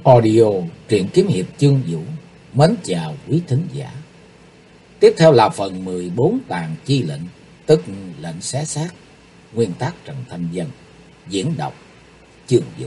Audio truyện kiếm hiệp chương vũ. Mến chào quý thính giả. Tiếp theo là phần 14 tàn chi lệnh, tức lệnh xé xác. Nguyên tác Trần Thanh Vân, diễn đọc chương vũ.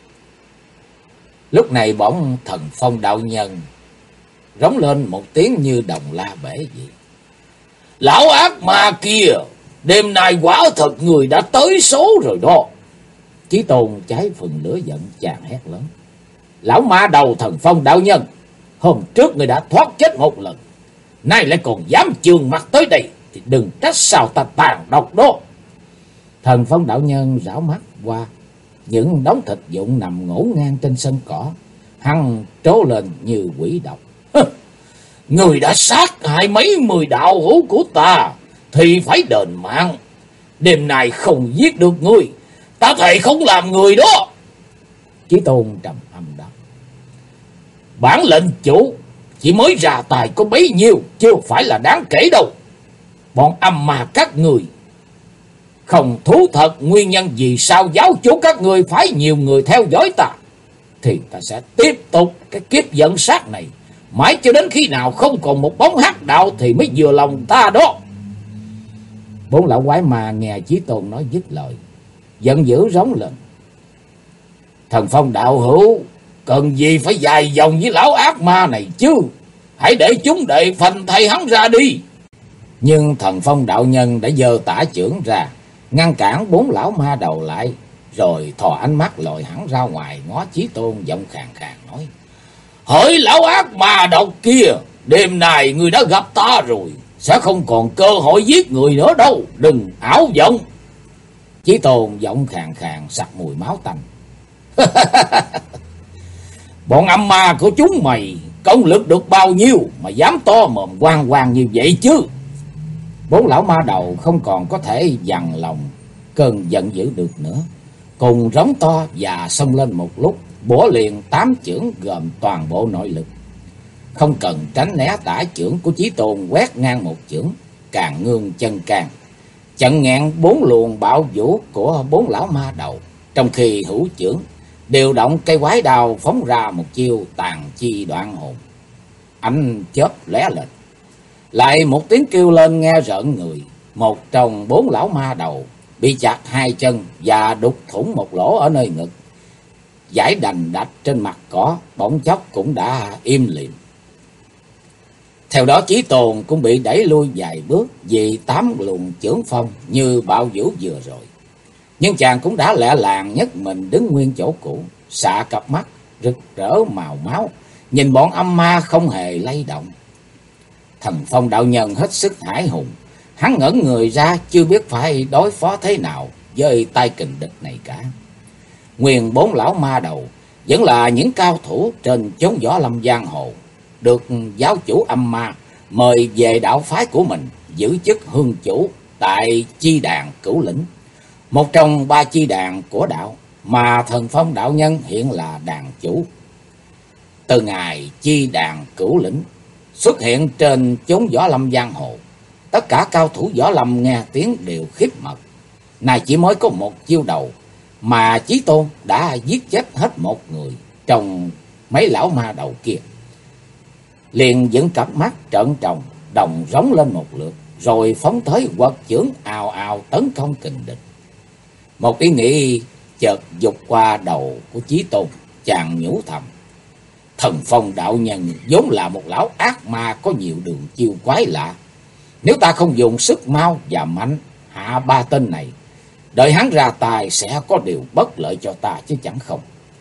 Lúc này bỗng thần phong đạo nhân rống lên một tiếng như đồng la bể vậy. Lão ác ma kia, đêm nay quả thật người đã tới số rồi đó. Chí Tôn cháy phần lửa giận chàng hét lớn. Lão ma đầu thần phong đạo nhân, hôm trước người đã thoát chết một lần, nay lại còn dám chườn mặt tới đây, thì đừng trách sao ta tàn độc đó. Thần phong đạo nhân rảo mắt qua những đống thịt vụn nằm ngổn ngang trên sân cỏ, hắn trố lên như quỷ độc. Người đã sát hại mấy 10 đạo hữu của ta thì phải đền mạng. Đêm nay không giết được ngươi, ta thề không làm người đó. Chí Tôn trầm âm đáp. Bản lệnh chủ chỉ mới ra tài có bấy nhiêu, chưa phải là đáng kể đâu. Bọn âm ma các người không thú thật nguyên nhân vì sao giáo chủ các người phải nhiều người theo dõi ta, thì ta sẽ tiếp tục cái kiếp dẫn sát này mãi cho đến khi nào không còn một bóng hắc đạo thì mới vừa lòng ta đó. Bốn lão quái ma nghe Chí Tôn nói dứt lời, giận dữ rống lên. Thần phong đạo hữu cần gì phải dài dòng với lão ác ma này chứ, hãy để chúng đệ phanh thây hắn ra đi. Nhưng thần phong đạo nhân đã giơ tả chưởng ra ngăn cản bốn lão ma đầu lại, rồi thò ánh mắt lồi hẳn ra ngoài ngó Chí Tôn, giọng khàn khàn nói. Hỡi lão ác ma độc kia, đêm nay người đã gặp ta rồi, sẽ không còn cơ hội giết người nữa đâu, đừng ảo vọng. Chí Tôn giọng khàn khàn sặc mùi máu tanh. Bọn âm ma của chúng mày công lực được bao nhiêu mà dám to mồm oang oang như vậy chứ? Bốn lão ma đầu không còn có thể dằn lòng cơn giận dữ được nữa, cùng rống to và xông lên một lúc, bổ liền 8 chưởng gồm toàn bộ nội lực. Không cần tránh né tả chưởng của Chí Tôn quét ngang một chưởng, càng ngương chân càng chặn ngẹn 4 luồng bạo vũ của 4 lão ma đầu, trong khi hữu chưởng điều động cây quái đao phóng ra một chiêu tàn chi đoạn hồn. Ánh chớp lóe lên, lại một tiếng kêu lên nghe rợn người. Một trong 4 lão ma đầu bị chặt 2 chân và đục thủng một lỗ ở nơi ngực, giải đành đạch trên mặt cỏ, bỗng chốc cũng đã im lìm. Theo đó Chí Tôn cũng bị đẩy lui vài bước vì 8 luồng chưởng phong như bạo vũ vừa rồi. Nhưng chàng cũng đã lẹ làng nhấc mình đứng nguyên chỗ cũ, xạ cặp mắt rực rỡ màu máu, nhìn bọn âm ma không hề lay động. Thần phong đạo nhân hết sức hãi hùng, hắn ngẩn người ra chưa biết phải đối phó thế nào với tay kình địch này cả. Nguyên 4 lão ma đầu vẫn là những cao thủ trên chốn võ lâm giang hồ, được giáo chủ âm ma mời về đạo phái của mình giữ chức hương chủ tại chi đàn Cửu Lĩnh, một trong 3 chi đàn của đạo mà thần phong đạo nhân hiện là đàn chủ. Từ ngày chi đàn Cửu Lĩnh xuất hiện trên chốn võ lâm giang hồ, tất cả cao thủ võ lâm nghe tiếng đều khiếp mật. Nay chỉ mới có một chiêu đầu mà Chí Tôn đã giết chết hết một người trong mấy lão ma đầu kia. Liền dựng cặp mắt trợn tròn, đồng rống lên một lượt, rồi phóng tới quật chưởng ào ào tấn công kình địch. Một ý nghĩ chợt dục qua đầu của Chí Tôn, chàng nhủ thầm. Thần phong đạo nhân vốn là một lão ác ma có nhiều đường chiêu quái lạ. Nếu ta không dùng sức mau và mạnh hạ 3 tên này, đợi hắn ra tài sẽ có điều bất lợi cho ta chứ chẳng không.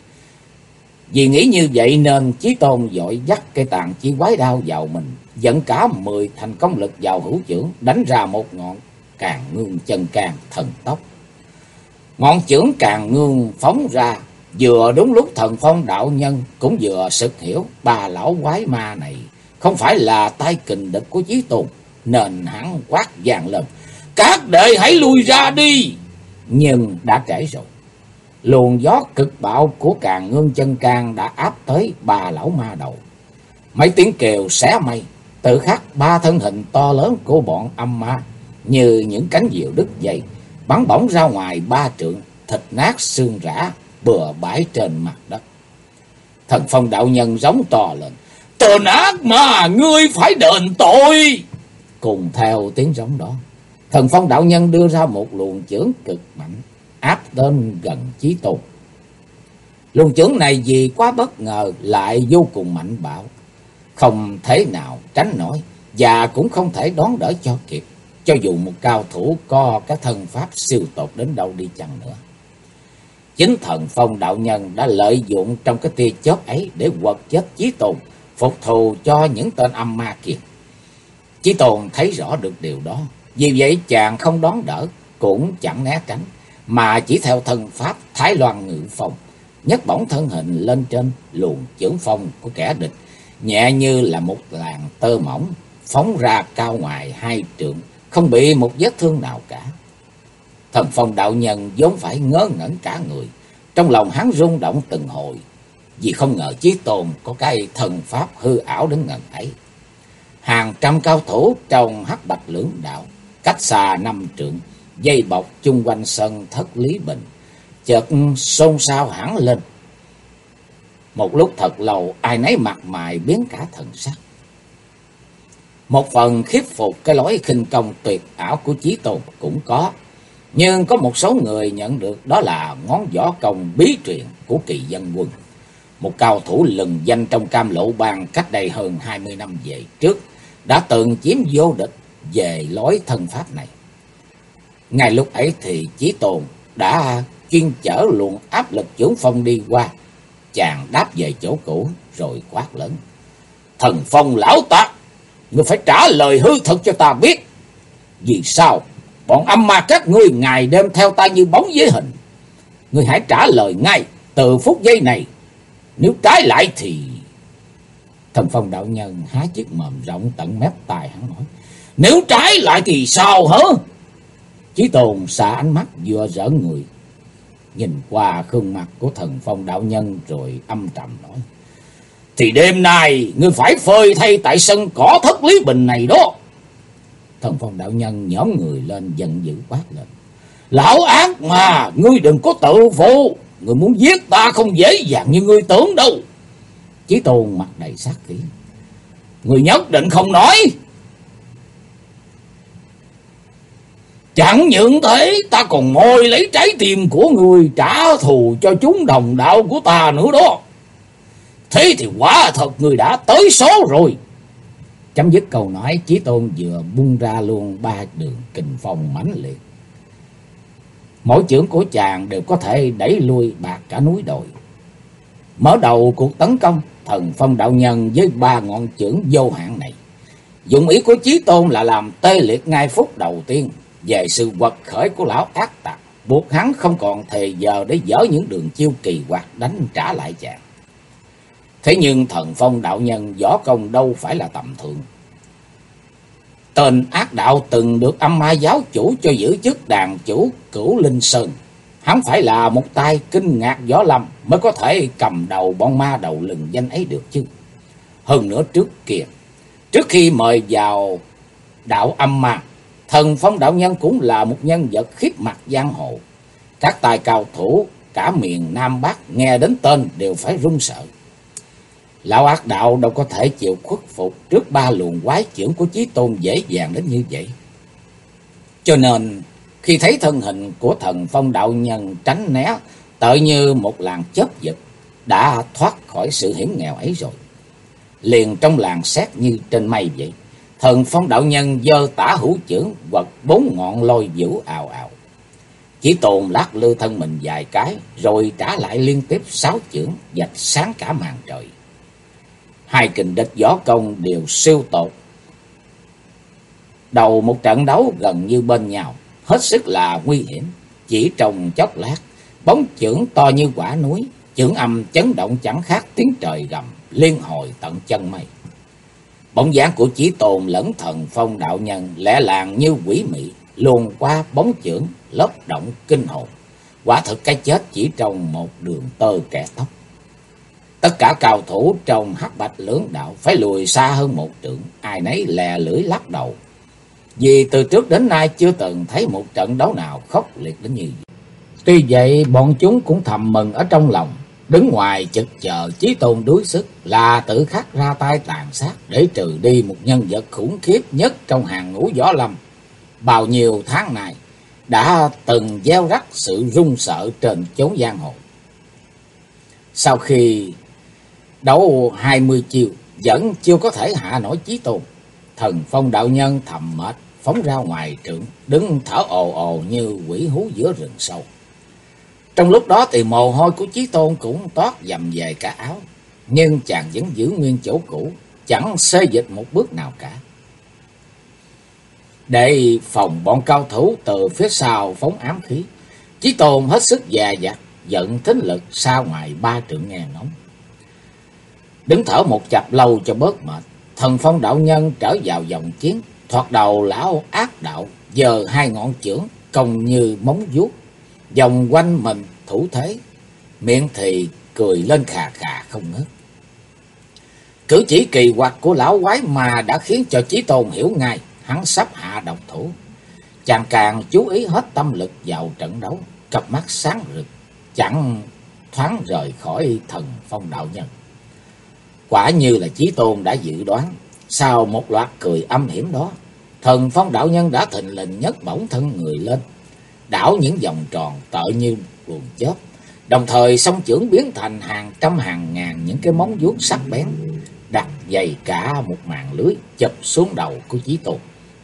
Vì nghĩ như vậy nên Chí Tôn vội dắt cây tàn chi quái đao vào mình, dẫn cả 10 thành công lực vào hữu chưởng, đánh ra một ngọn càng ngương chân can thần tốc. Ngọn chưởng càng ngương phóng ra vừa đúng lúc thần phong đạo nhân cũng vừa sực hiểu 3 lão quái ma này không phải là tay kình địch của Chí Tôn, nên hắn quát vang lên. Các đệ hãy lui ra đi! Nhưng đã trễ rồi. Luồng gió cực bạo của càng ngương chân can đã áp tới 3 lão ma đầu. Mấy tiếng kêu xé mây, tự khắc 3 thân hình to lớn của bọn âm ma như những cánh diều đứt dây bắn bổng ra ngoài 3 trượng, thịt nát xương rã bừa bãi trên mặt đất. Thần Phong đạo nhân giống to lên: Tên ác mà, ngươi phải đền tội! Cùng theo tiếng giống đó, Thần Phong đạo nhân đưa ra một luồng chưởng cực mạnh áp đến gần Chí Tôn. Luồng chưởng này vì quá bất ngờ lại vô cùng mạnh bạo, không thể nào tránh nổi và cũng không thể đón đỡ cho kịp, cho dù một cao thủ có các thân pháp siêu tột đến đâu đi chăng nữa. Chính Thần Phong đạo nhân đã lợi dụng trong cái tia chớp ấy để quật chết Chí Tôn, phục thù cho những tên âm ma kia. Chí Tôn thấy rõ được điều đó, vì vậy chàng không đón đỡ, cũng chẳng né tránh, mà chỉ theo thân pháp Thái Loan Ngự Phong, nhấc bổng thân hình lên trên luồng chưởng phong của kẻ địch, nhẹ như là một làn tơ mỏng phóng ra cao ngoài 2 trượng, không bị một vết thương nào cả. Thần Phong đạo nhân vốn phải ngớ ngẩn cả người, trong lòng hắn rung động từng hồi, vì không ngờ Chí Tôn có cái thần pháp hư ảo đến ngần ấy. Hàng trăm cao thủ trong Hắc Bạch Lưỡng Đạo, cách xa 5 trượng, dây bọc chung quanh sân thất Lý Bình, chợt xôn xao hẳn lên. Một lúc thật lâu, ai nấy mặt mày biến cả thần sắc. Một phần khiếp phục cái lối khinh công tuyệt ảo của Chí Tôn cũng có, nhưng có một số người nhận được đó là ngón võ công bí truyền của Kỳ Dân Quân, một cao thủ lừng danh trong Cam Lộ Bang cách đây hơn 20 năm về trước, đã từng chiếm vô địch về lối thân pháp này. Ngay lúc ấy thì Chí Tôn đã chuyên chở luồng áp lực chưởng phong đi qua. Chàng đáp về chỗ cũ rồi quát lớn: Thần Phong lão tặc, ngươi phải trả lời hư thực cho ta biết. Vì sao bọn âm ma các ngươi ngày đêm theo ta như bóng với hình? Ngươi hãy trả lời ngay từ phút giây này, nếu trái lại thì... Thần Phong đạo nhân há chiếc mồm rộng tận mép tai, hắn nói: Nếu trái lại thì sao hả? Chí Tôn xả ánh mắt vừa giỡn người, nhìn qua khuôn mặt của Thần Phong đạo nhân rồi âm trầm nói: Thì đêm nay ngươi phải phơi thay tại sân cỏ thất Lý Bình này đó. Thần Phong đạo nhân nhõm người lên giận dữ quát lên: Lão ác mà, ngươi đừng có tự phụ, ngươi muốn giết ta không dễ dàng như ngươi tưởng đâu. Chí Tôn mặt đầy sát khí: Ngươi nhất định không nói? Chẳng những thế, ta còn mồi lấy trái tim của ngươi trả thù cho chúng đồng đạo của ta nữa đó. Thế thì quả thật ngươi đã tới số rồi. Chấm dứt câu nói, Chí Tôn vừa bung ra luôn 3 đường kình phong mãnh liệt. Mỗi chưởng của chàng đều có thể đẩy lui bạc cả núi đồi. Mở đầu cuộc tấn công, Thần Phong đạo nhân với 3 ngọn chưởng vô hạn này, dụng ý của Chí Tôn là làm tê liệt ngay phút đầu tiên về sự quật khởi của lão ác tặc, buộc hắn không còn thời giờ để dở những đường chiêu kỳ quặc đánh trả lại chàng. Thế nhưng Thần Phong đạo nhân võ công đâu phải là tầm thường. Tên ác đạo từng được âm ma giáo chủ cho giữ chức đàn chủ Cửu Linh Sơn. Hắn phải là một tay kinh ngạc võ lâm mới có thể cầm đầu bọn ma đầu lừng danh ấy được chứ. Hơn nữa trước khi mời vào đạo âm ma, Thần Phong đạo nhân cũng là một nhân vật khiếp mặt giang hồ. Các tài cao thủ cả miền Nam Bắc nghe đến tên đều phải run sợ. Lão ác đạo đâu có thể chịu khuất phục trước 3 luồng quái chưởng của Chí Tôn dễ dàng đến như vậy. Cho nên khi thấy thân hình của Thần Phong đạo nhân tránh né tự như một làn chớp giật, đã thoát khỏi sự hiểm nghèo ấy rồi. Liền trong làn sét như trên mây vậy, Thần Phong đạo nhân giơ tả hữu chưởng quật 4 ngọn lôi vũ ào ào. Chí Tôn lắc lư thân mình vài cái rồi trả lại liên tiếp 6 chưởng vạch sáng cả màn trời. 2 kình địch võ công đều siêu tột. Đầu một trận đấu gần như bên nhau, hết sức là nguy hiểm. Chỉ trong chốc lát, bóng chưởng to như quả núi, chưởng âm chấn động chẳng khác tiếng trời gầm, liên hồi tận chân mây. Bóng dáng của Chí Tôn lẫn Thần Phong đạo nhân lẻ làng như quỷ mị, luồn qua bóng chưởng, lấp động kinh hồn. Quả thực cái chết chỉ trong một đường tơ kẻ tóc. Tất cả cao thủ trong Hắc Bạch Lưỡng Đạo phải lùi xa hơn 1 trượng, ai nấy lè lưỡi lắc đầu. Vì từ trước đến nay chưa từng thấy một trận đấu nào khốc liệt đến như vậy. Tuy vậy bọn chúng cũng thầm mừng ở trong lòng, Đứng ngoài chực chờ Chí Tôn đuối sức là tự khắc ra tay tàn sát để trừ đi một nhân vật khủng khiếp nhất trong hàng ngũ võ lâm. Bao nhiêu tháng này đã từng gieo rắc sự run sợ trên chốn giang hồ. Sau khi đấu 20 chiêu vẫn chưa có thể hạ nổi Chí Tôn, Thần Phong đạo nhân thầm mệt phóng ra ngoài trượng, đứng thở ồ ồ như quỷ hú giữa rừng sâu. Trong lúc đó thì mồ hôi của Chí Tôn cũng toát dầm về cả áo, nhưng chàng vẫn giữ nguyên chỗ cũ, chẳng xê dịch một bước nào cả. Để phòng bọn cao thủ từ phía sau phóng ám khí, Chí Tôn hết sức dè dặt, giận thính lực xa ngoài 3 trượng nghe ngóng. Đứng thở một chập lâu cho bớt mệt, Thần Phong đạo nhân trở vào vòng chiến. Thoạt đầu lão ác đạo giơ 2 ngọn chưởng cong như móng vuốt, vòng quanh mình thủ thế, miệng thì cười lên khà khà không ngớt. Cử chỉ kỳ quặc của lão quái mà đã khiến cho Chí Tôn hiểu ngay hắn sắp hạ độc thủ. Chàng càng chú ý hết tâm lực vào trận đấu, cặp mắt sáng rực, chẳng thoáng rời khỏi Thần Phong đạo nhân. Quả như là Chí Tôn đã dự đoán, sau một loạt cười âm hiểm đó, Thần Phong đạo nhân đã thình lình nhấc bổng thân người lên, đảo những vòng tròn tợ như luồng chớp, đồng thời song chưởng biến thành hàng trăm hàng ngàn những cái móng vuốt sắc bén, đặt dày cả một màn lưới chụp xuống đầu của Chí Tôn.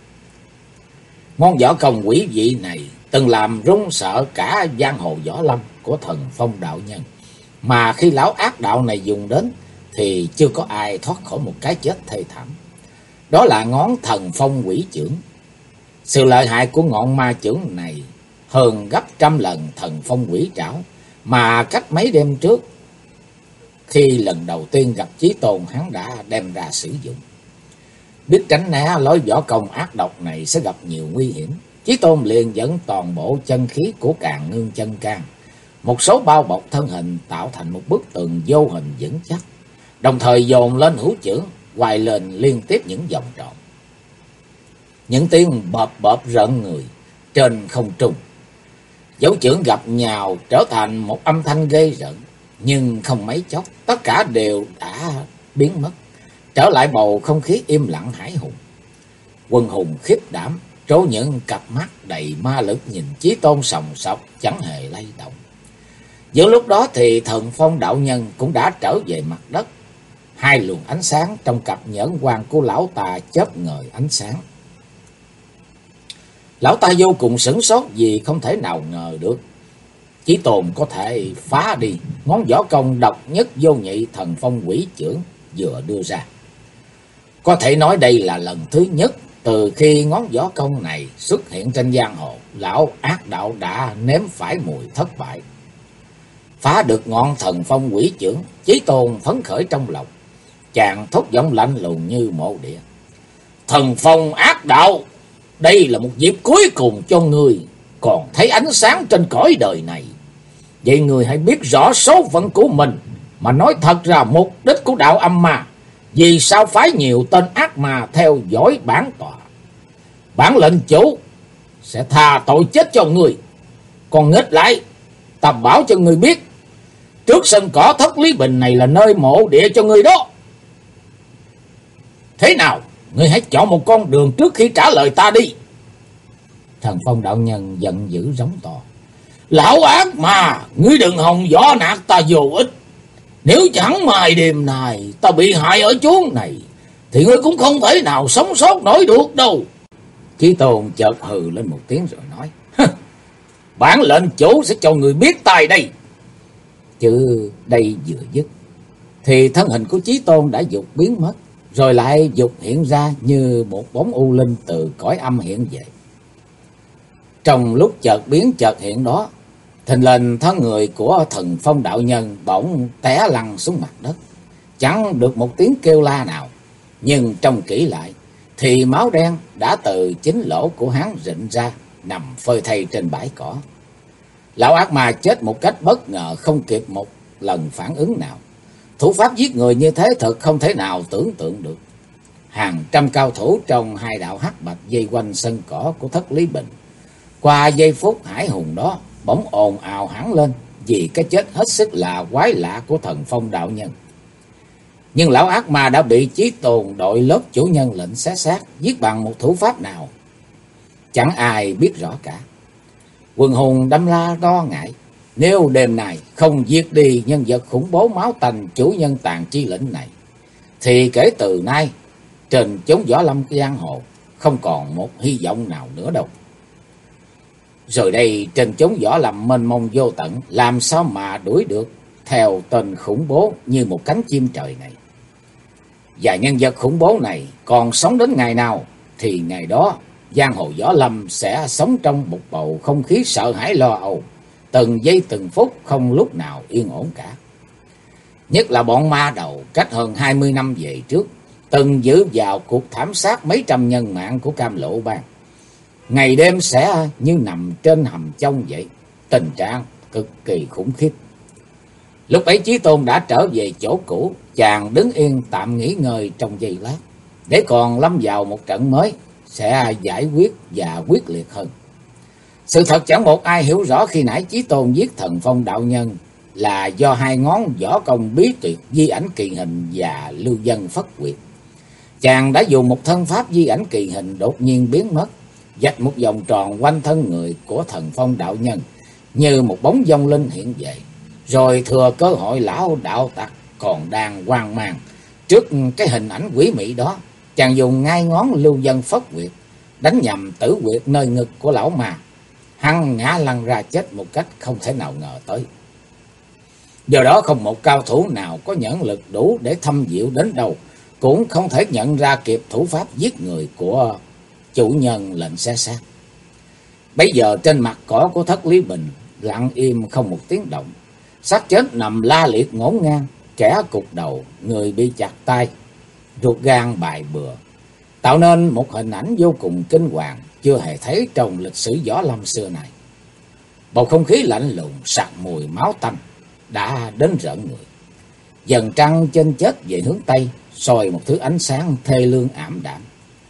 Món võ công quỷ dị này từng làm run sợ cả giang hồ võ lâm của Thần Phong đạo nhân, mà khi lão ác đạo này dùng đến thì chưa có ai thoát khỏi một cái chết thê thảm. Đó là ngón Thần Phong quỷ chưởng. Sự lợi hại của ngọn ma chưởng này hơn gấp trăm lần Thần Phong quỷ trảo mà cách mấy đêm trước, khi lần đầu tiên gặp Chí Tôn, hắn đã đem ra sử dụng. Biết tránh né lối võ công ác độc này sẽ gặp nhiều nguy hiểm, Chí Tôn liền dẫn toàn bộ chân khí của Càn Ngưng Chân Can, một số bao bọc thân hình tạo thành một bức tường vô hình vững chắc, đồng thời dồn lên hữu chưởng, quay lên liên tiếp những vòng tròn. Những tiếng bợp bợp rợn người trên không trung, dấu chưởng gặp nhào trở thành một âm thanh ghê rợn, nhưng không mấy chốc tất cả đều đã biến mất, trở lại bầu không khí im lặng hải hùng. Quân hùng khiếp đảm, trố những cặp mắt đầy ma lực nhìn Chí Tôn sòng sọc chẳng hề lay động. Giữa lúc đó thì Thần Phong đạo nhân cũng đã trở về mặt đất. 2 luồng ánh sáng trong cặp nhẫn quang của lão ta chớp ngời ánh sáng. Lão ta vô cùng sửng sốt vì không thể nào ngờ được Chí Tôn có thể phá đi ngón võ công độc nhất vô nhị Thần Phong quỷ chưởng vừa đưa ra. Có thể nói đây là lần thứ nhất từ khi ngón võ công này xuất hiện trên giang hồ, lão ác đạo đã nếm phải mùi thất bại. Phá được ngọn Thần Phong quỷ chưởng, Chí Tôn phấn khởi trong lòng. Chàng thốt giọng lạnh lùng như mộ địa: Thần Phong ác đạo, đây là một dịp cuối cùng cho ngươi còn thấy ánh sáng trên cõi đời này. Vậy ngươi hãy biết rõ số phận của mình, mà nói thật ra mục đích của đạo âm ma. Vì sao phái nhiều tên ác ma theo dõi bản tọa? Bản lệnh chủ sẽ tha tội chết cho ngươi. Còn nghịch lại, ta bảo cho ngươi biết, trước sân cỏ Thất Lý Bình này là nơi mộ địa cho ngươi đó. Thế nào, ngươi hãy chọn một con đường trước khi trả lời ta đi. Thần Phong đạo nhân giận dữ rống to: Lão ác mà, ngươi đừng hòng võ nạt ta vô ích. Nếu chẳng may đêm này ta bị hại ở chốn này, thì ngươi cũng không thể nào sống sót nổi được đâu. Chí Tôn chợt hừ lên một tiếng rồi nói: Bản lệnh chủ sẽ cho người biết tài đây. Chứ đây vừa dứt thì thân hình của Chí Tôn đã dục biến mất, rồi lại dục hiện ra như một bóng u linh từ cõi âm hiện về. Trong lúc chợt biến chợt hiện đó, thình lình thân người của Thần Phong đạo nhân bỗng té lăn xuống mặt đất, chẳng được một tiếng kêu la nào. Nhưng trông kỹ lại thì máu đen đã từ chính lỗ của hắn rịn ra, nằm phơi thây trên bãi cỏ. Lão ác ma chết một cách bất ngờ, không kịp một lần phản ứng nào. Thủ pháp giết người như thế thật không thể nào tưởng tượng được. Hàng trăm cao thủ trong 2 đạo hắc bạch vây quanh sân cỏ của Thất Lý Bình. Qua giây phút hải hùng đó, bỗng ồn ào hẳn lên, vì cái chết hết sức là quái lạ của Thần Phong đạo nhân. Nhưng lão ác ma đã bị Chí Tôn đội lớp chủ nhân lệnh xé xác giết bằng một thủ pháp nào, chẳng ai biết rõ cả. Quần hùng đâm la lo ngại, nếu đêm này không giết đi nhân vật khủng bố máu tanh chủ nhân Tàn Chi Lĩnh này, thì kể từ nay trên chốn võ lâm giang hồ không còn một hy vọng nào nữa đâu. Rồi đây trên chốn võ lâm mênh mông vô tận, làm sao mà đuổi được theo tên khủng bố như một cánh chim trời này. Và nhân vật khủng bố này còn sống đến ngày nào, thì ngày đó giang hồ võ lâm sẽ sống trong một bầu không khí sợ hãi lo âu, từng giây từng phút không lúc nào yên ổn cả. Nhất là bọn ma đầu cách hơn 20 năm về trước từng giữ vào cuộc thảm sát mấy trăm nhân mạng của Cam Lộ Bang. Ngày đêm sẽ như nằm trên hầm chông vậy, tình trạng cực kỳ khủng khiếp. Lúc ấy Chí Tôn đã trở về chỗ cũ, chàng đứng yên tạm nghỉ ngơi trong giây lát, để còn lâm vào một trận mới sẽ giải quyết và quyết liệt hơn. Sự thật chẳng một ai hiểu rõ khi nãy Chí Tôn giết Thần Phong đạo nhân là do hai ngón võ công bí tuyệt di ảnh kỳ hình và lưu vân phất quyệt. Chàng đã dùng một thân pháp di ảnh kỳ hình đột nhiên biến mất, vạch một vòng tròn quanh thân người của Thần Phong đạo nhân như một bóng vong linh hiện về. Rồi thừa cơ hội lão đạo tặc còn đang hoang mang trước cái hình ảnh quỷ mị đó, chàng dùng ngay ngón lưu vân phất quyệt đánh nhầm tử quyệt nơi ngực của lão ma. Hắn ngã lăn ra chết một cách không thể nào ngờ tới. Do đó không một cao thủ nào có nhãn lực đủ để thâm diệu đến đâu cũng không thể nhận ra kịp thủ pháp giết người của chủ nhân lệnh xé xác. Bây giờ trên mặt cỏ của Thất Lý Bình lặng im không một tiếng động. Xác chết nằm la liệt ngổn ngang, kẻ cụt đầu, người bị chặt tay, ruột gan bài bừa, tạo nên một hình ảnh vô cùng kinh hoàng chưa hề thấy trong lịch sử võ lâm xưa này. Bầu không khí lạnh lùng sặc mùi máu tanh đã đến rợn người. Dần trăng trên chết về hướng tây, soi một thứ ánh sáng thê lương ảm đạm.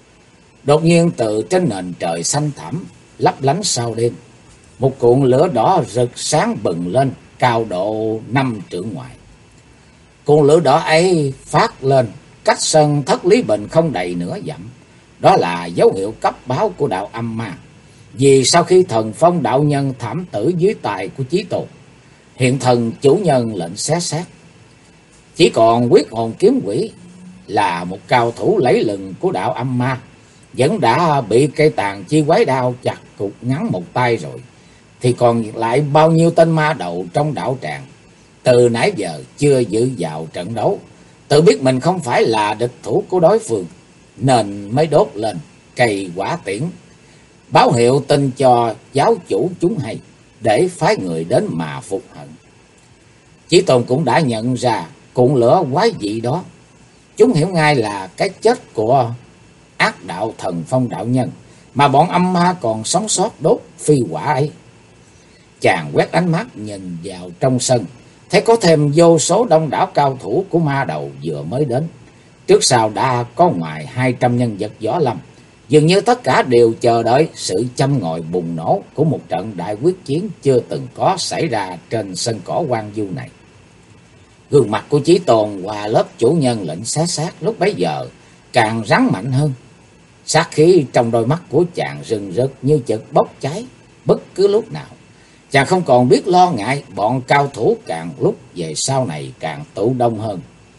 Đột nhiên từ trên nền trời xanh thẳm lấp lánh sau đêm, một cuộn lửa đỏ rực sáng bừng lên cao độ 5 trượng ngoài. Cuộn lửa đỏ ấy phát lên cách sân Thất Lý Bình không đầy nửa dặm. Đó là dấu hiệu cấp báo của đạo âm ma. Vì sau khi Thần Phong đạo nhân thảm tử dưới tay của Chí Tôn, hiện thần chủ nhân lệnh xé xác, chỉ còn Quyết Hồn Kiếm Quỷ là một cao thủ lấy lừng của đạo âm ma, vẫn đã bị cây tàn chi quái đao chặt cụt ngắn một tay rồi, thì còn lại bao nhiêu tên ma đầu trong đạo tràng từ nãy giờ chưa dự vào trận đấu, tự biết mình không phải là địch thủ của đối phương, nên mới đốt lên cây quả tiễn báo hiệu tin cho giáo chủ chúng hay, để phái người đến mà phục hận. Chí Tôn cũng đã nhận ra cuộn lửa quái dị đó. Chúng hiểu ngay là cái chết của ác đạo Thần Phong đạo nhân mà bọn âm ma còn sống sót đốt phi quả ấy. Chàng quét ánh mắt nhìn vào trong sân, thấy có thêm vô số đông đảo cao thủ của ma đầu vừa mới đến. Trước sau đã có ngoài 200 nhân vật võ lâm, dường như tất cả đều chờ đợi sự châm ngòi bùng nổ của một trận đại quyết chiến chưa từng có xảy ra trên sân cỏ hoang vu này. Gương mặt của Chí Tôn qua lớp chủ nhân lệnh xé xác lúc bấy giờ càng rắn mạnh hơn. Sát khí trong đôi mắt của chàng rừng rực như chợt bốc cháy bất cứ lúc nào. Chàng không còn biết lo ngại bọn cao thủ càng lúc về sau này càng tụ đông hơn.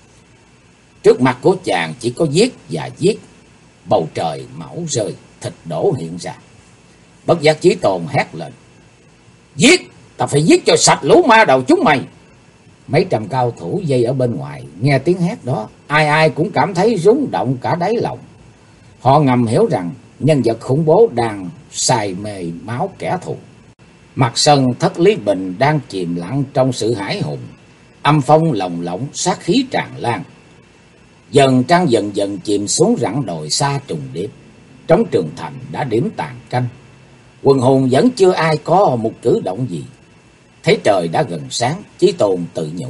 Trước mặt của chàng chỉ có giết và giết, bầu trời máu rơi, thịt đổ hiện ra. Bất giác Chí Tôn hét lên: "Giết! Ta phải giết cho sạch lũ ma đầu chúng mày!" Mấy trăm cao thủ dây ở bên ngoài nghe tiếng hét đó, ai ai cũng cảm thấy rung động cả đáy lòng. Họ ngầm hiểu rằng nhân vật khủng bố đang say mê máu kẻ thù. Mặt sân Thất Lý Bình đang chìm lặng trong sự hãi hùng, âm phong lồng lộng, sát khí tràn lan. Dần trăng dần dần chìm xuống rặng đồi xa trùng điệp. Trống Trường Thành đã điểm tàn canh. Quần hùng vẫn chưa ai có một cử động gì. Thấy trời đã gần sáng, Chí Tôn tự nhủ: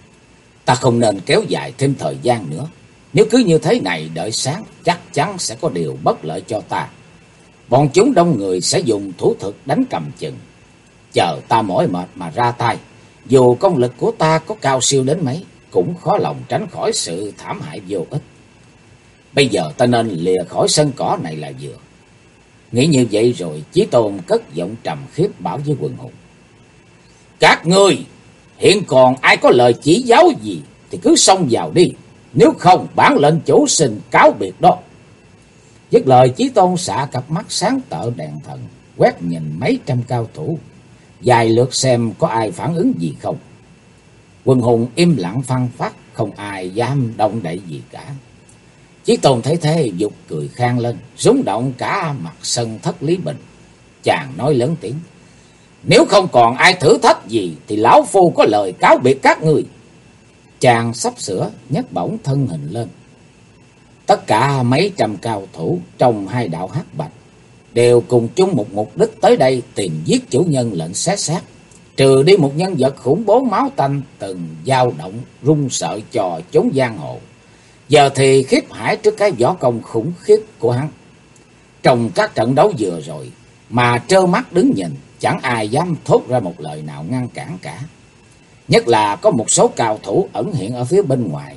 ta không nên kéo dài thêm thời gian nữa. Nếu cứ như thế này đợi sáng, chắc chắn sẽ có điều bất lợi cho ta. Bọn chúng đông người sẽ dùng thủ thuật đánh cầm chừng. Chờ ta mỏi mệt mà ra tay, dù công lực của ta có cao siêu đến mấy, cũng khó lòng tránh khỏi sự thảm hại vô ích. Bây giờ ta nên lìa khỏi sân cỏ này là vừa. Nghĩ như vậy rồi, Chí Tôn cất giọng trầm khiếp bảo với quần hùng: Các ngươi hiện còn ai có lời chỉ giáo gì thì cứ xông vào đi, nếu không bản lệnh chủ xin cáo biệt đó. Dứt lời, Chí Tôn xạ cặp mắt sáng tợ đèn thần, quét nhìn mấy trăm cao thủ, vài lượt xem có ai phản ứng gì không. Quần hùng im lặng phăng phắc, không ai dám động đậy gì cả. Chí Tôn thấy thế giục cười khang lên, rúng động cả mặt sân Thất Lý Bình. Chàng nói lớn tiếng: Nếu không còn ai thử thách gì thì lão phu có lời cáo biệt các người. Chàng sắp sửa nhấc bổng thân hình lên. Tất cả mấy trăm cao thủ trong hai đạo hắc bạch đều cùng chung một mục đích tới đây tìm giết chủ nhân lệnh xé xác, trừ đi một nhân vật khủng bố máu tanh từng dao động run sợ cho chốn giang hồ. Giờ thì khiếp hải trước cái võ công khủng khiếp của hắn. Trong các trận đấu vừa rồi mà trơ mắt đứng nhìn, chẳng ai dám thốt ra một lời nào ngăn cản cả. Nhất là có một số cao thủ ẩn hiện ở phía bên ngoài,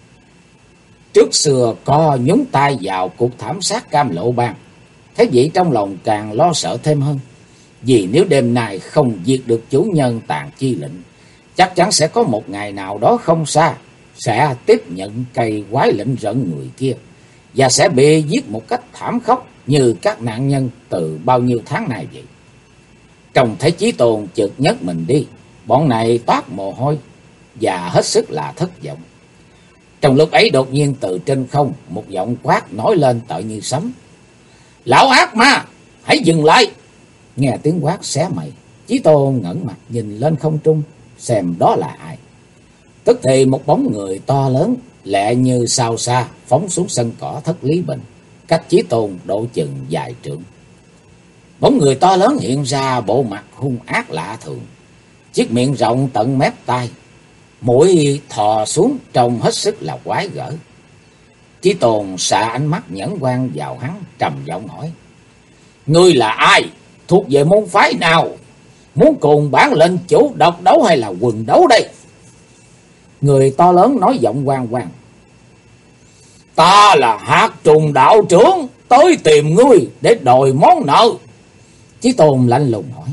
trước xưa có nhúng tay vào cuộc thảm sát Cam Lộ Bang. Thế vậy trong lòng càng lo sợ thêm hơn, vì nếu đêm nay không diệt được chủ nhân Tàn Chi Lệnh, chắc chắn sẽ có một ngày nào đó không xa sẽ tiếp nhận cây quái lệnh rợn người kia, và sẽ bị giết một cách thảm khốc như các nạn nhân từ bao nhiêu tháng nay vậy. Trông thấy Chí Tôn chợt nhấc mình đi, bọn này toát mồ hôi và hết sức là thất vọng. Trong lúc ấy đột nhiên từ trên không, một giọng quát nói lên tợ như sấm: Lão ác ma, hãy dừng lại! Nghe tiếng quát xé mày, Chí Tôn ngẩng mặt nhìn lên không trung xem đó là ai. Tức thì một bóng người to lớn lẹ như sao xa phóng xuống sân cỏ Thất Lý Bình, cách Chí Tôn độ chừng vài trượng. Bóng người to lớn hiện ra bộ mặt hung ác lạ thường, chiếc miệng rộng tận mép tai, mũi thò xuống trông hết sức là quái gở. Chí Tôn xạ ánh mắt nhẫn quan vào hắn, trầm giọng hỏi: Ngươi là ai? Thuộc về môn phái nào? Muốn cùng bản lệnh chủ độc đấu hay là quần đấu đây? Người to lớn nói giọng quang quang: Ta là Hạt Trùng đạo trưởng, tới tìm ngươi để đòi món nợ. Chí Tôn lạnh lùng hỏi: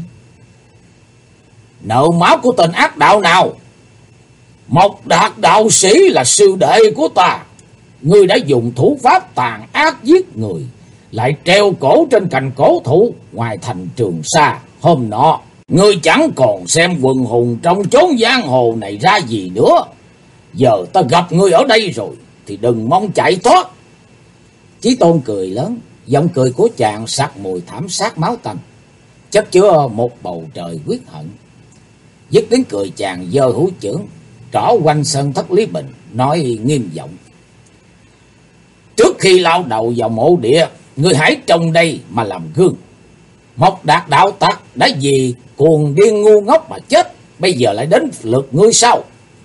Nợ máu của tên ác đạo nào? Mộc Đạt đạo sĩ là sư đệ của ta. Ngươi đã dùng thủ pháp tàn ác giết người, lại treo cổ trên cành cổ thụ ngoài thành Trường Sa. Hôm nọ ngươi chẳng còn xem quần hùng trong chốn giang hồ này ra gì nữa. Giờ ta gặp ngươi ở đây rồi thì đừng mong chạy thoát. Chí Tôn cười lớn, giọng cười của chàng sặc mùi thảm sát máu tanh, chất chứa một bầu trời quyết hận. Dứt tiếng cười, chàng giơ hữu chưởng trỏ quanh sân Thất Lý Bình, nói nghiêm giọng: Trước khi lao đầu vào mộ địa, ngươi hãy trong đây mà làm gương. Mộc Đạt đạo tặc đã vì cuồng điên ngu ngốc mà chết, bây giờ lại đến lượt ngươi sao?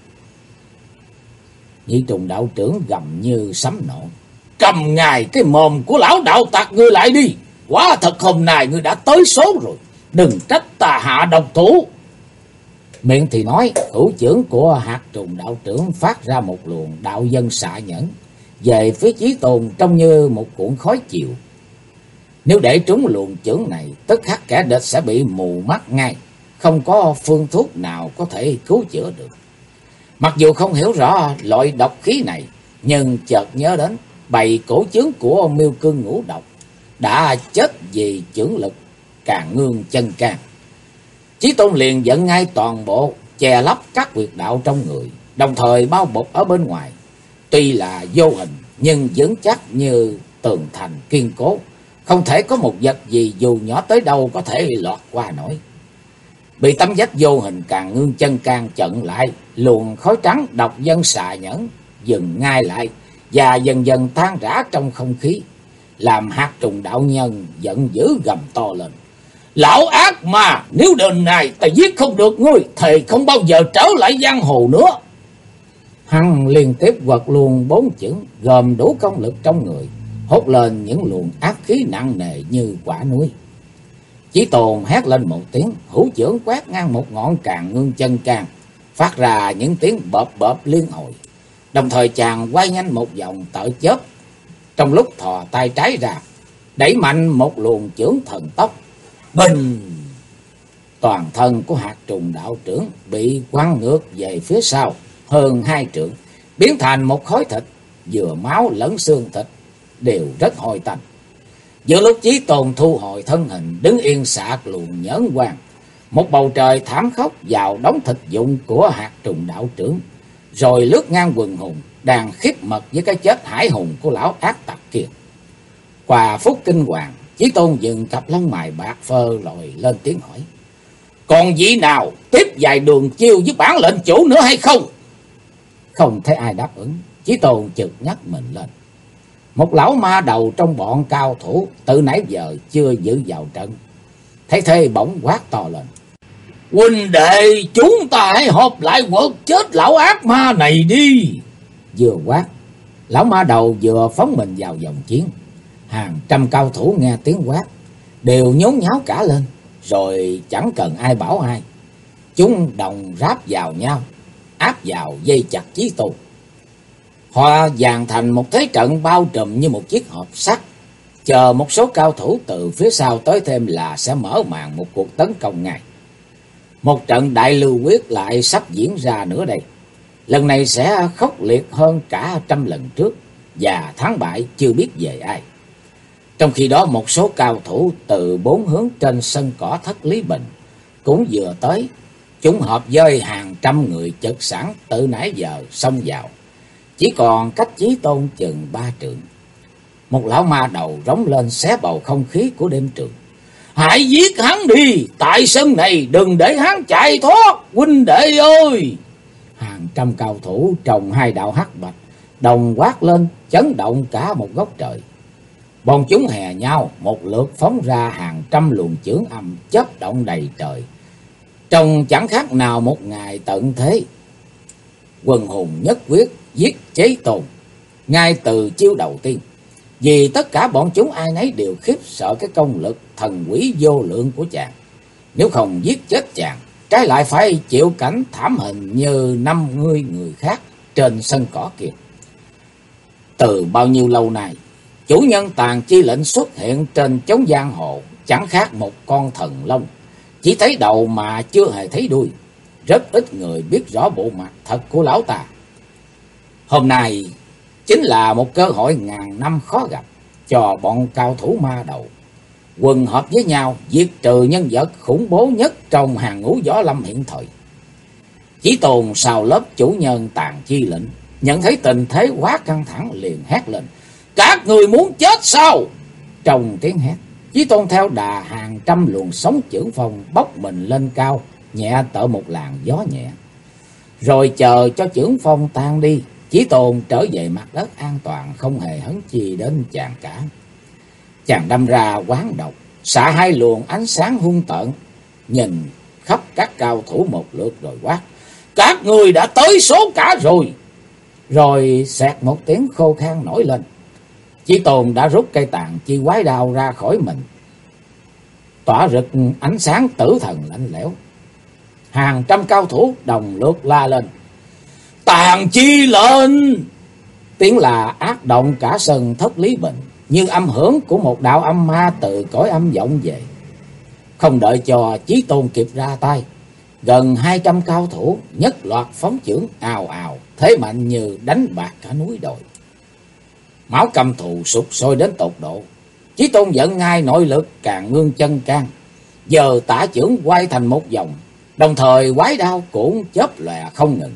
Nhị Trùng đạo trưởng gầm như sấm nổ: Cầm ngài cái mồm của lão đạo tặc ngươi lại đi. Quả thật hôm nay ngươi đã tới số rồi, đừng trách ta hạ độc thủ. Miệng thì nói, hữu chưởng của Hạt Trùng đạo trưởng phát ra một luồng đạo dân xạ nhẫn về phía Chí Tôn, trông như một cuộn khói chiều. Nếu để trúng luồng chưởng này, tức khắc kẻ địch sẽ bị mù mắt ngay, không có phương thuốc nào có thể cứu chữa được. Mặc dù không hiểu rõ loại độc khí này, nhưng chợt nhớ đến bầy cổ chướng của Miêu Cương Ngũ Độc đã chết vì chưởng lực Càn Ngương Chân Can. Chí Tôn liền dẫn ngay toàn bộ che lấp các huyệt đạo trong người, đồng thời bao bọc ở bên ngoài. Tuy là vô hình nhưng vững chắc như tường thành kiên cố, không thể có một vật gì dù nhỏ tới đâu có thể lọt qua nổi. Bị tấm vách vô hình Càn Ngương Chân Can chặn lại, luồng khói trắng độc dân xạ nhẫn dừng ngay lại và dần dần tan rã trong không khí, làm Hạt Trùng đạo nhân giận dữ gầm to lên: Lão ác mà, nếu đêm này ta giết không được ngươi, thì không bao giờ trở lại giang hồ nữa. Hắn liên tiếp quật luôn 4 chưởng, gồm đủ công lực trong người, hốt lên những luồng ác khí nặng nề như quả núi. Chí Tôn hét lên một tiếng, hữu chưởng quét ngang một ngọn Càn Ngương Chân Can, phát ra những tiếng bợp bợp liên hồi. Đồng thời chàng quay nhanh một vòng tợ chớp, trong lúc thò tay trái ra, đẩy mạnh một luồng chưởng thần tốc. Bình! Toàn thân của hạt trùng đạo trưởng bị quăng ngược về phía sau hơn 2 trượng, biến thành một khối thịt, vừa máu lẫn xương thịt đều rất hôi tanh. Giữa lúc Chí Tôn thu hồi thân hình, đứng yên sạc luồng nhẫn quang, một bầu trời thảm khốc vào đống thịt dụng của hạt trùng đạo trưởng, rồi lướt ngang quần hùng đang khiếp mật với cái chết hải hùng của lão ác tặc kia. Qua phút kinh hoàng, Chí Tôn dừng cặp lông mày bạc phơ rồi lên tiếng hỏi: còn vị nào tiếp vài đường chiêu với bản lệnh chủ nữa hay không? Không thấy ai đáp ứng, Chí Tôn chợt nhắc mình lên. Một lão ma đầu trong bọn cao thủ từ nãy giờ chưa giữ vào trận, thấy thế bỗng quát to lên: huynh đệ, chúng ta hãy họp lại quật chết lão ác ma này đi. Vừa quát, lão ma đầu vừa phóng mình vào vòng chiến. Hàng trăm cao thủ nghe tiếng quát đều nhốn nháo cả lên, rồi chẳng cần ai bảo ai, chúng đồng ráp vào nhau, áp vào dây chặt Chí Tôn. Họ dàn thành một thế trận bao trùm như một chiếc hộp sắt, chờ một số cao thủ từ phía sau tới thêm là sẽ mở màn một cuộc tấn công ngay. Một trận đại lưu quyết lại sắp diễn ra nữa đây. Lần này sẽ khốc liệt hơn cả 100 lần trước, và thắng bại chưa biết về ai. Trong khi đó, một số cao thủ từ 4 hướng trên sân cỏ Thất Lý Bình cũng vừa tới. Chúng hợp với hàng trăm người chật sẵn từ nãy giờ xông vào, chỉ còn cách Chí Tôn chừng 3 trượng. Một lão ma đầu rống lên xé bầu không khí của đêm trường: hãy giết hắn đi, tại sân này đừng để hắn chạy thoát, huynh đệ ơi! Hàng trăm cao thủ trồng 2 đạo hắc bạch đồng quát lên, chấn động cả một góc trời. Bọn chúng hè nhau một lượt phóng ra hàng trăm luồng chưởng âm chớp động đầy trời, trông chẳng khác nào một ngày tận thế. Quần hùng nhất quyết giết Chí Tôn ngay từ chiêu đầu tiên, vì tất cả bọn chúng ai nấy đều khiếp sợ cái công lực thần quý vô lượng của chàng. Nếu không giết chết chàng, trái lại phải chịu cảnh thảm hình như 50 người khác trên sân cỏ kia. Từ bao nhiêu lâu nay, chủ nhân Tàn Chi lệnh xuất hiện trên chốn giang hồ chẳng khác một con thần long, chỉ thấy đầu mà chưa hề thấy đuôi. Rất ít người biết rõ bộ mặt thật của lão ta. Hôm nay chính là một cơ hội ngàn năm khó gặp cho bọn cao thủ ma đầu quần hợp với nhau diệt trừ nhân vật khủng bố nhất trong hàng ngũ võ lâm hiện thời. Chí Tôn sau lớp chủ nhân Tàn Chi lệnh nhận thấy tình thế quá căng thẳng, liền hét lên: các người muốn chết sao? Trong tiếng hét, Chí Tôn theo đà hàng trăm luồng sóng chưởng phong bốc mình lên cao, nhẹ tở một làn gió nhẹ. Rồi chờ cho chưởng phong tan đi, Chí Tôn trở về mặt đất an toàn, không hề hấn chi đến chàng cả. Chàng đâm ra quán độc, xạ 2 luồng ánh sáng hung tợn, nhìn khắp các cao thủ một lượt rồi quát: các người đã tới số cả rồi. Rồi xẹt một tiếng khô khan nổi lên. Chí Tôn đã rút cây Tàn Chi quái đao ra khỏi mình, tỏa rực ánh sáng tử thần lạnh lẽo. Hàng trăm cao thủ đồng lượt la lên: Tàn Chi lệnh! Tiếng là ác động cả sân Thất Lý Bình, như âm hưởng của một đạo âm ma từ cõi âm vọng về. Không đợi cho Chí Tôn kịp ra tay, gần 200 cao thủ nhất loạt phóng chưởng ào ào, thế mạnh như đánh bạc cả núi đồi. Máu căm thù sục sôi đến tột độ. Chí Tôn giận ngay nội lực càng ngưng chân can, giờ tả chưởng quay thành một vòng, đồng thời quái đao cũng chớp lòe không ngừng.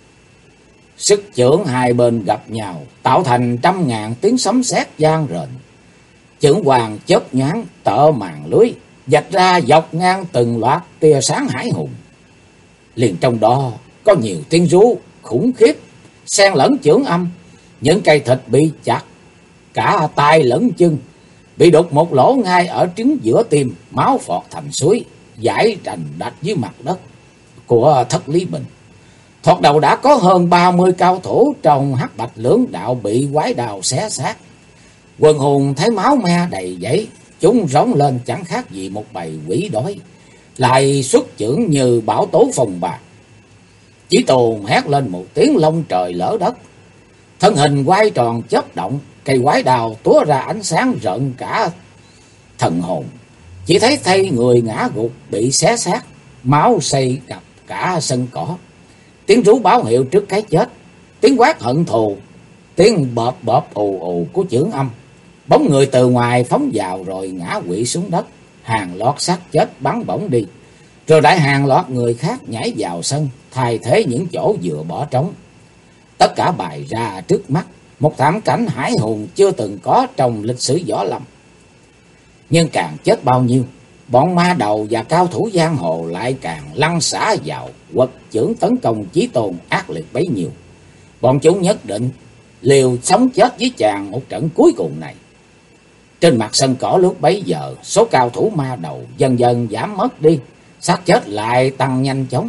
Sức chưởng hai bên gặp nhau tạo thành trăm ngàn tiếng sấm sét vang rền. Chưởng hoàng chớp nhoáng tợ màn lưới, vạch ra dọc ngang từng loạt tia sáng hải hùng. Liền trong đó có nhiều tiếng rú khủng khiếp, xen lẫn chưởng âm. Những cây thịt bị chặt cả tay lẫn chân, bị đục một lỗ ngay ở trứng giữa tim, máu phọt thành suối, dải rành đạch dưới mặt đất của Thất Lý Bình. Thoạt đầu đã có hơn 30 cao thủ trong hắc bạch lưỡng đạo bị quái đào xé xác. Quần hùng thấy máu me đầy dẫy, chúng rống lên chẳng khác gì một bầy quỷ đói, lại xuất chưởng như bão tố phong bạc. Chí Tôn hét lên một tiếng long trời lỡ đất, thân hình quay tròn chớp động, cây quái đào túa ra ánh sáng rợn cả thần hồn. Chỉ thấy thay người ngã gục bị xé xác, máu xây cặp cả sân cỏ. Tiếng rú báo hiệu trước cái chết, tiếng quát hận thù, tiếng bợp bợp ù ù của chưởng âm. Bóng người từ ngoài phóng vào rồi ngã quỵ xuống đất, hàng loạt xác chết bắn bổng đi. Rồi lại hàng loạt người khác nhảy vào sân, thay thế những chỗ vừa bỏ trống. Tất cả bày ra trước mắt, một thảm cảnh hải hùng chưa từng có trong lịch sử võ lâm. Nhưng càng chết bao nhiêu, bọn ma đầu và cao thủ giang hồ lại càng lăn xả vào, quật chưởng tấn công Chí Tôn ác liệt bấy nhiêu. Bọn chúng nhất định liều sống chết với chàng một trận cuối cùng này. Trên mặt sân cỏ lúc bấy giờ, số cao thủ ma đầu dần dần giảm mất đi, xác chết lại tăng nhanh chóng.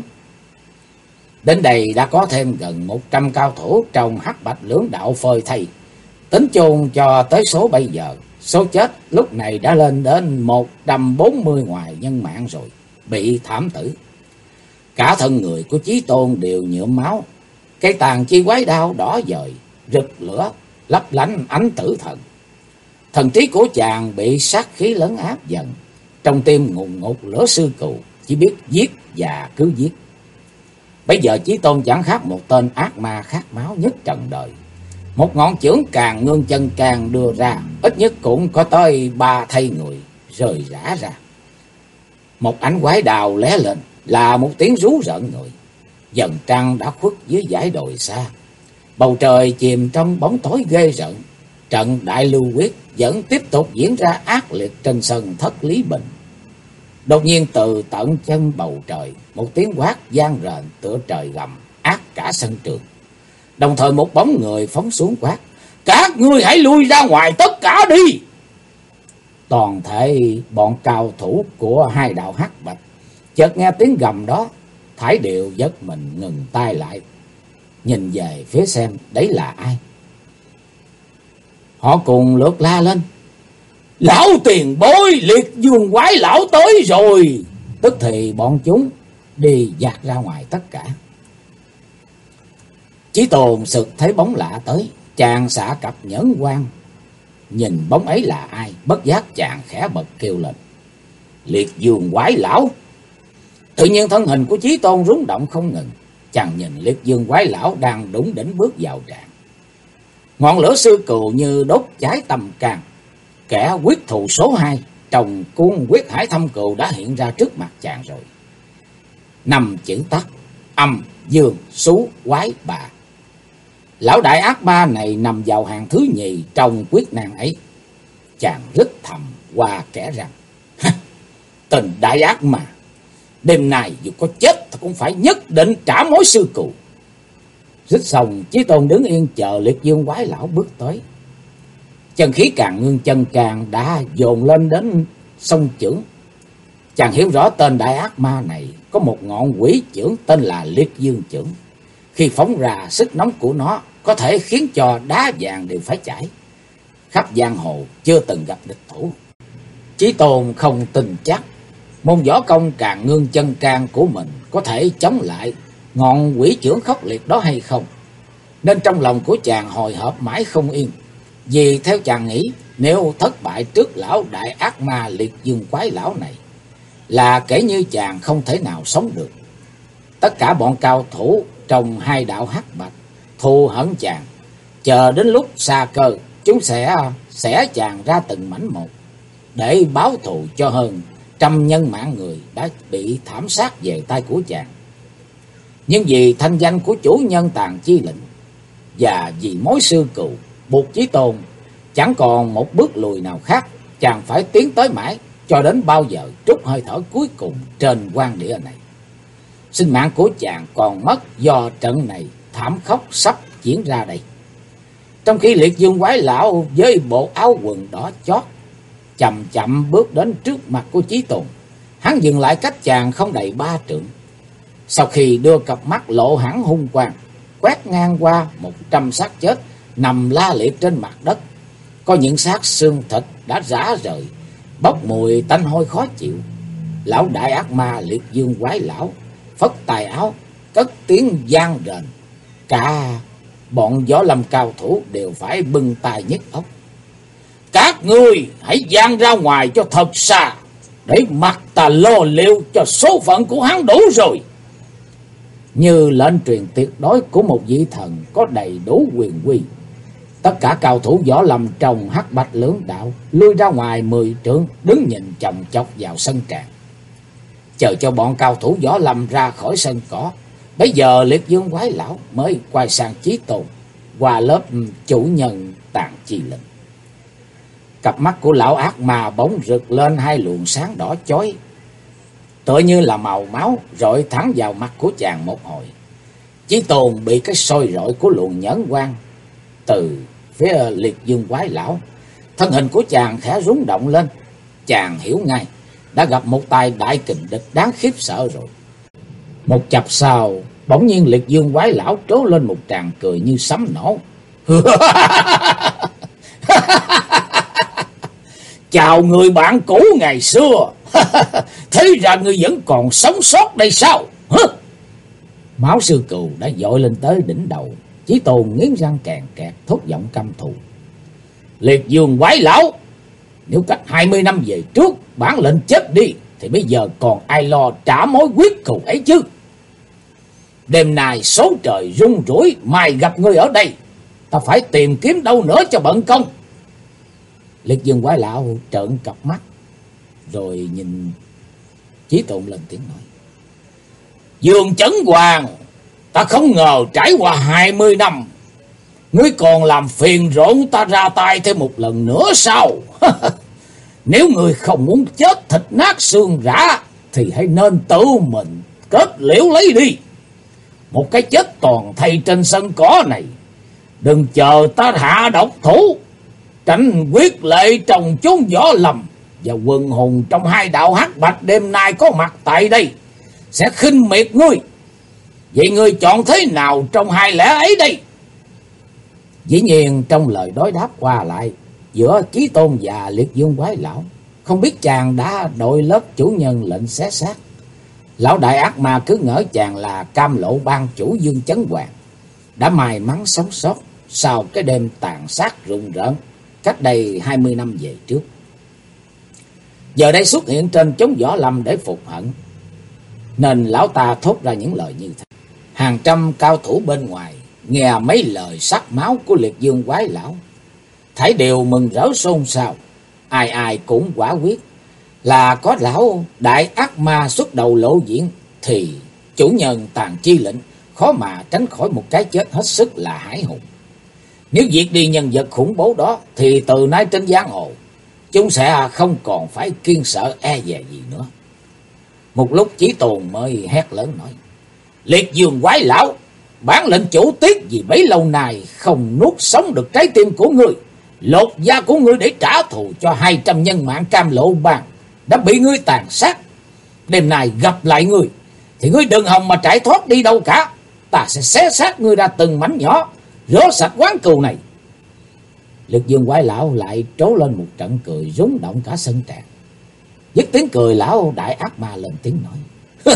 Đến đây đã có thêm gần 100 cao thủ trong Hắc Bạch lưỡng đạo phơi thây. Tính chung cho tới số bây giờ, số chết lúc này đã lên đến 140 ngoài nhân mạng rồi, bị thảm tử. Cả thân người của Chí Tôn đều nhuộm máu, cây tàn chi quái đao đỏ dời, rực lửa, lấp lánh ánh tử thần. Thần trí của chàng bị sát khí lấn áp dần, trong tim ngùn ngụt lửa sư cừu, chỉ biết giết và cứ giết. Bây giờ Chí Tôn chẳng khác một tên ác ma khát máu nhất trần đời. Một ngọn chưởng càng ngưng chân càng đưa ra, ít nhất cũng có tới 3 thây người rời rã ra. Một ánh quái đào lóe lên là một tiếng rú rợn người. Dần trăng đã khuất dưới dãy đồi xa, bầu trời chìm trong bóng tối ghê rợn. Trận đại lưu quyết vẫn tiếp tục diễn ra ác liệt trên sân Thất Lý Bình. Đột nhiên từ tận chân bầu trời, một tiếng quát vang rền tựa trời gầm ác cả sân trường. Đồng thời một bóng người phóng xuống quát: "Các ngươi hãy lui ra ngoài tất cả đi!" Toàn thể bọn cao thủ của hai đạo Hắc Bạch chợt nghe tiếng gầm đó, thải đều giật mình ngừng tay lại, nhìn về phía xem đấy là ai. Họ cùng lượt la lên: "Lão tiền bối, Liệt Dương quái lão tới rồi!" Tức thì bọn chúng đi dạt ra ngoài tất cả. Chí Tôn sực thấy bóng lạ tới, chàng xạ cặp nhẫn quan, nhìn bóng ấy là ai, bất giác chàng khẽ bật kêu lên: "Liệt Dương quái lão!" Tự nhiên thân hình của Chí Tôn rung động không ngừng. Chàng nhìn Liệt Dương quái lão đang đủng đỉnh bước vào tràng. Ngọn lửa sư cừu như đốt cháy tâm can. Kẻ quyết thù số 2 trong cuốn Quyết Hải Thâm Cừu đã hiện ra trước mặt chàng rồi. 5 chữ tắt: âm, dương, xú, quái, bà. Lão đại ác ma này nằm vào hàng thứ nhì trong quyết nan ấy. Chàng rít thầm qua kẻ rằng: "Tình đại ác ma, đêm nay dù có chết thì cũng phải nhất định trả mối sư cừu." Rít xong, Chí Tôn đứng yên chờ Liệt Dương quái lão bước tới. Chân khí càng ngưng chân càng đã dồn lên đến sông chưởng. Chàng hiểu rõ tên đại ác ma này có một ngọn quỷ chưởng tên là Liệt Dương chưởng. Khi phóng ra, sức nóng của nó có thể khiến cho đá vàng đều phải chảy. Khắp giang hồ chưa từng gặp địch thủ. Chí Tôn không tin chắc môn võ công càng ngưng chân can của mình có thể chống lại ngọn quỷ chưởng khốc liệt đó hay không, nên trong lòng của chàng hồi hộp mãi không yên. Vì theo chàng nghĩ, nếu thất bại trước lão đại ác ma Liệt Dương quái lão này, là kể như chàng không thể nào sống được. Tất cả bọn cao thủ trong hai đạo Hắc Bạch thù hận chàng, chờ đến lúc xa cơ, chúng sẽ xẻ chàng ra từng mảnh một, để báo thù cho hơn 100 nhân mạng người đã bị thảm sát về tay của chàng. Nhưng vì thanh danh của chủ nhân Tàn Chi Lĩnh và vì mối sư cừu, buộc Chí Tôn chẳng còn một bước lùi nào khác. Chàng phải tiến tới mãi cho đến bao giờ trút hơi thở cuối cùng trên quan địa này. Sinh mạng của chàng còn mất do trận này thảm khốc sắp diễn ra đây. Trong khi Liệt Dương quái lão với bộ áo quần đỏ chót chậm chậm bước đến trước mặt của Chí Tôn, hắn dừng lại cách chàng không đầy 3 trượng. Sau khi đưa cặp mắt lộ hẳn hung quang, quét ngang qua 100 xác chết nằm la liệt trên mặt đất. Có những xác xương thịt đã rã rời, bốc mùi tanh hôi khó chịu. Lão đại ác ma Liệt Dương quái lão phất tài áo, cất tiếng vang rền. Cả bọn võ lâm cao thủ đều phải bưng tay nhức óc. Các ngươi hãy vang ra ngoài cho thật xa, để mặc ta lo liệu cho số phận của hắn đủ rồi. Như lệnh truyền tuyệt đối của một vị thần có đầy đủ quyền uy, tất cả cao thủ võ lâm trong Hắc Bạch Lưỡng Đạo lui ra ngoài 10 trượng, đứng nhìn chòng chọc vào sân tràng, chờ cho bọn cao thủ võ lâm ra khỏi sân cỏ. Bây giờ Liệt Dương Quái Lão mới quay sang Chí Tôn qua lớp chủ nhân Tàn Chi Lệnh. Cặp mắt của lão ác ma bỗng rực lên hai luồng sáng đỏ chói, tựa như là màu máu rọi thẳng vào mặt của chàng một hồi. Chí Tôn bị cái soi rọi của luồng nhẫn quang từ phía Liệt Dương Quái Lão, thân hình của chàng khẽ rung động lên. Chàng hiểu ngay đã gặp một tay đại kình địch đáng khiếp sợ rồi. Một chập sau, bỗng nhiên Liệt Dương Quái Lão trố lên một tràng cười như sấm nổ. Chào người bạn cũ ngày xưa. Thế ra ngươi vẫn còn sống sót đây sao? Máu sư cừu đã dội lên tới đỉnh đầu. Chí Tôn nghiến răng kèn kẹt, thốt giọng căm thù. Liệt Dương Quái Lão, nếu cách 20 năm về trước bản lệnh chết đi, thì bây giờ còn ai lo trả mối quyết thù ấy chứ? Đêm nay số trời rung rủi, mai gặp ngươi ở đây, ta phải tìm kiếm đâu nữa cho bận công. Liệt Dương Quái Lão trợn cặp mắt, rồi nhìn Chí Tôn lên tiếng nói. Dương Chấn Hoàng, ta không ngờ trải qua 20 năm, ngươi còn làm phiền rộn ta ra tay thêm một lần nữa sao? Nếu ngươi không muốn chết thịt nát xương rã, thì hãy nên tự mình kết liễu lấy đi. Một cái chết toàn thây trên sân cỏ này. Đừng chờ ta hạ độc thủ. Tránh quyết lệ trong chốn võ lâm và quần hùng trong hai đạo Hắc Bạch đêm nay có mặt tại đây sẽ khinh miệt ngươi. Vậy ngươi chọn thế nào trong hai lẽ ấy đây? Dĩ nhiên trong lời đối đáp qua lại giữa Chí Tôn và Liệt Dương Quái Lão, không biết chàng đã đội lớp chủ nhân lệnh xé xác. Lão đại ác ma cứ ngỡ chàng là Cam Lộ ban chủ Dương Chấn Hoàng, đã may mắn sống sót sau cái đêm tàn sát rùng rợn cách đây 20 năm về trước. Giờ đây xuất hiện trên chốn võ lâm để phục hận, nên lão ta thốt ra những lời như thế. Hàng trăm cao thủ bên ngoài nghe mấy lời sắc máu của Liệt Dương Quái Lão, thảy đều mừng rỡ xôn xao. Ai ai cũng quả quyết là có lão đại ác ma xuất đầu lộ diện, thì chủ nhân Tàn Chi Lệnh khó mà tránh khỏi một cái chết hết sức là hãi hùng. Nếu diệt đi nhân vật khủng bố đó, thì từ nay trên giang hồ chúng sẽ không còn phải kiêng sợ e dè gì nữa. Một lúc Chí Tôn mới hét lớn nói. Liệt Dương Quái Lão, bản lệnh chủ tiếc vì bấy lâu nay không nuốt sống được trái tim của ngươi, lột da của ngươi để trả thù cho 200 nhân mạng Cam Lộ Bang đã bị ngươi tàn sát. Đêm nay gặp lại ngươi thì ngươi đừng hòng mà chạy thoát đi đâu cả. Ta sẽ xé xác ngươi ra từng mảnh nhỏ, rửa sạch quán cừu này. Liệt Dương Quái Lão lại trố lên một trận cười rúng động cả sân tràng. Dứt tiếng cười, lão đại ác ma lên tiếng nói.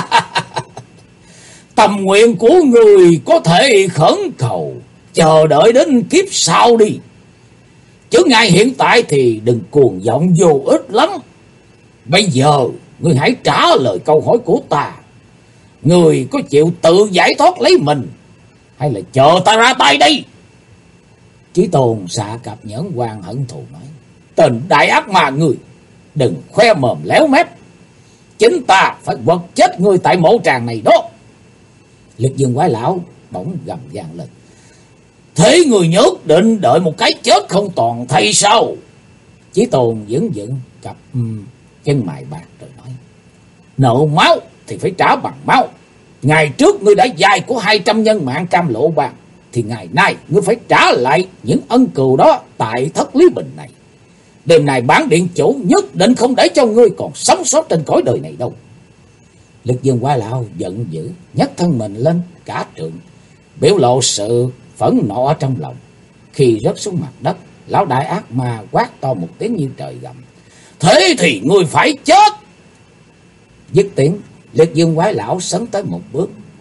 Tâm nguyện của người có thể khẩn cầu, chờ đợi đến kiếp sau đi. Chứ ngay hiện tại thì đừng cuồng vọng vô ích lắm. Bây giờ ngươi hãy trả lời câu hỏi của ta. Ngươi có chịu tự giải thoát lấy mình, hay là chờ ta ra tay đây? Chí Tôn xạ cặp nhẫn quan hận thù nói. Tên đại ác ma ngươi, đừng khoe mồm léo mép. Chính ta phải quật chết ngươi tại mộ tràng này đó. Liệt Dương Quái Lão bỗng gầm vang lên. Thế người nhất định đợi một cái chết không toàn thay sao? Chí Tôn vững vững cặp chân mày bạc rồi nói. Nợ máu thì phải trả bằng máu. Ngày trước ngươi đã dai của 200 nhân mạng Cam Lộ Bang, thì ngày nay ngươi phải trả lại những ân cừu đó tại Thất Lý Bình này. Đêm nay bản điện chủ nhất định không để cho ngươi còn sống sót trên cõi đời này đâu. Liệt Dương Quái Lão giận dữ, nhấc thân mình lên cả trượng, biểu lộ sự phẫn nộ ở trong lòng. Khi rớt xuống mặt đất, lão đại ác ma quát to một tiếng như trời gầm. Thế thì ngươi phải chết! Dứt tiếng, Liệt Dương Quái Lão sấn tới một bước,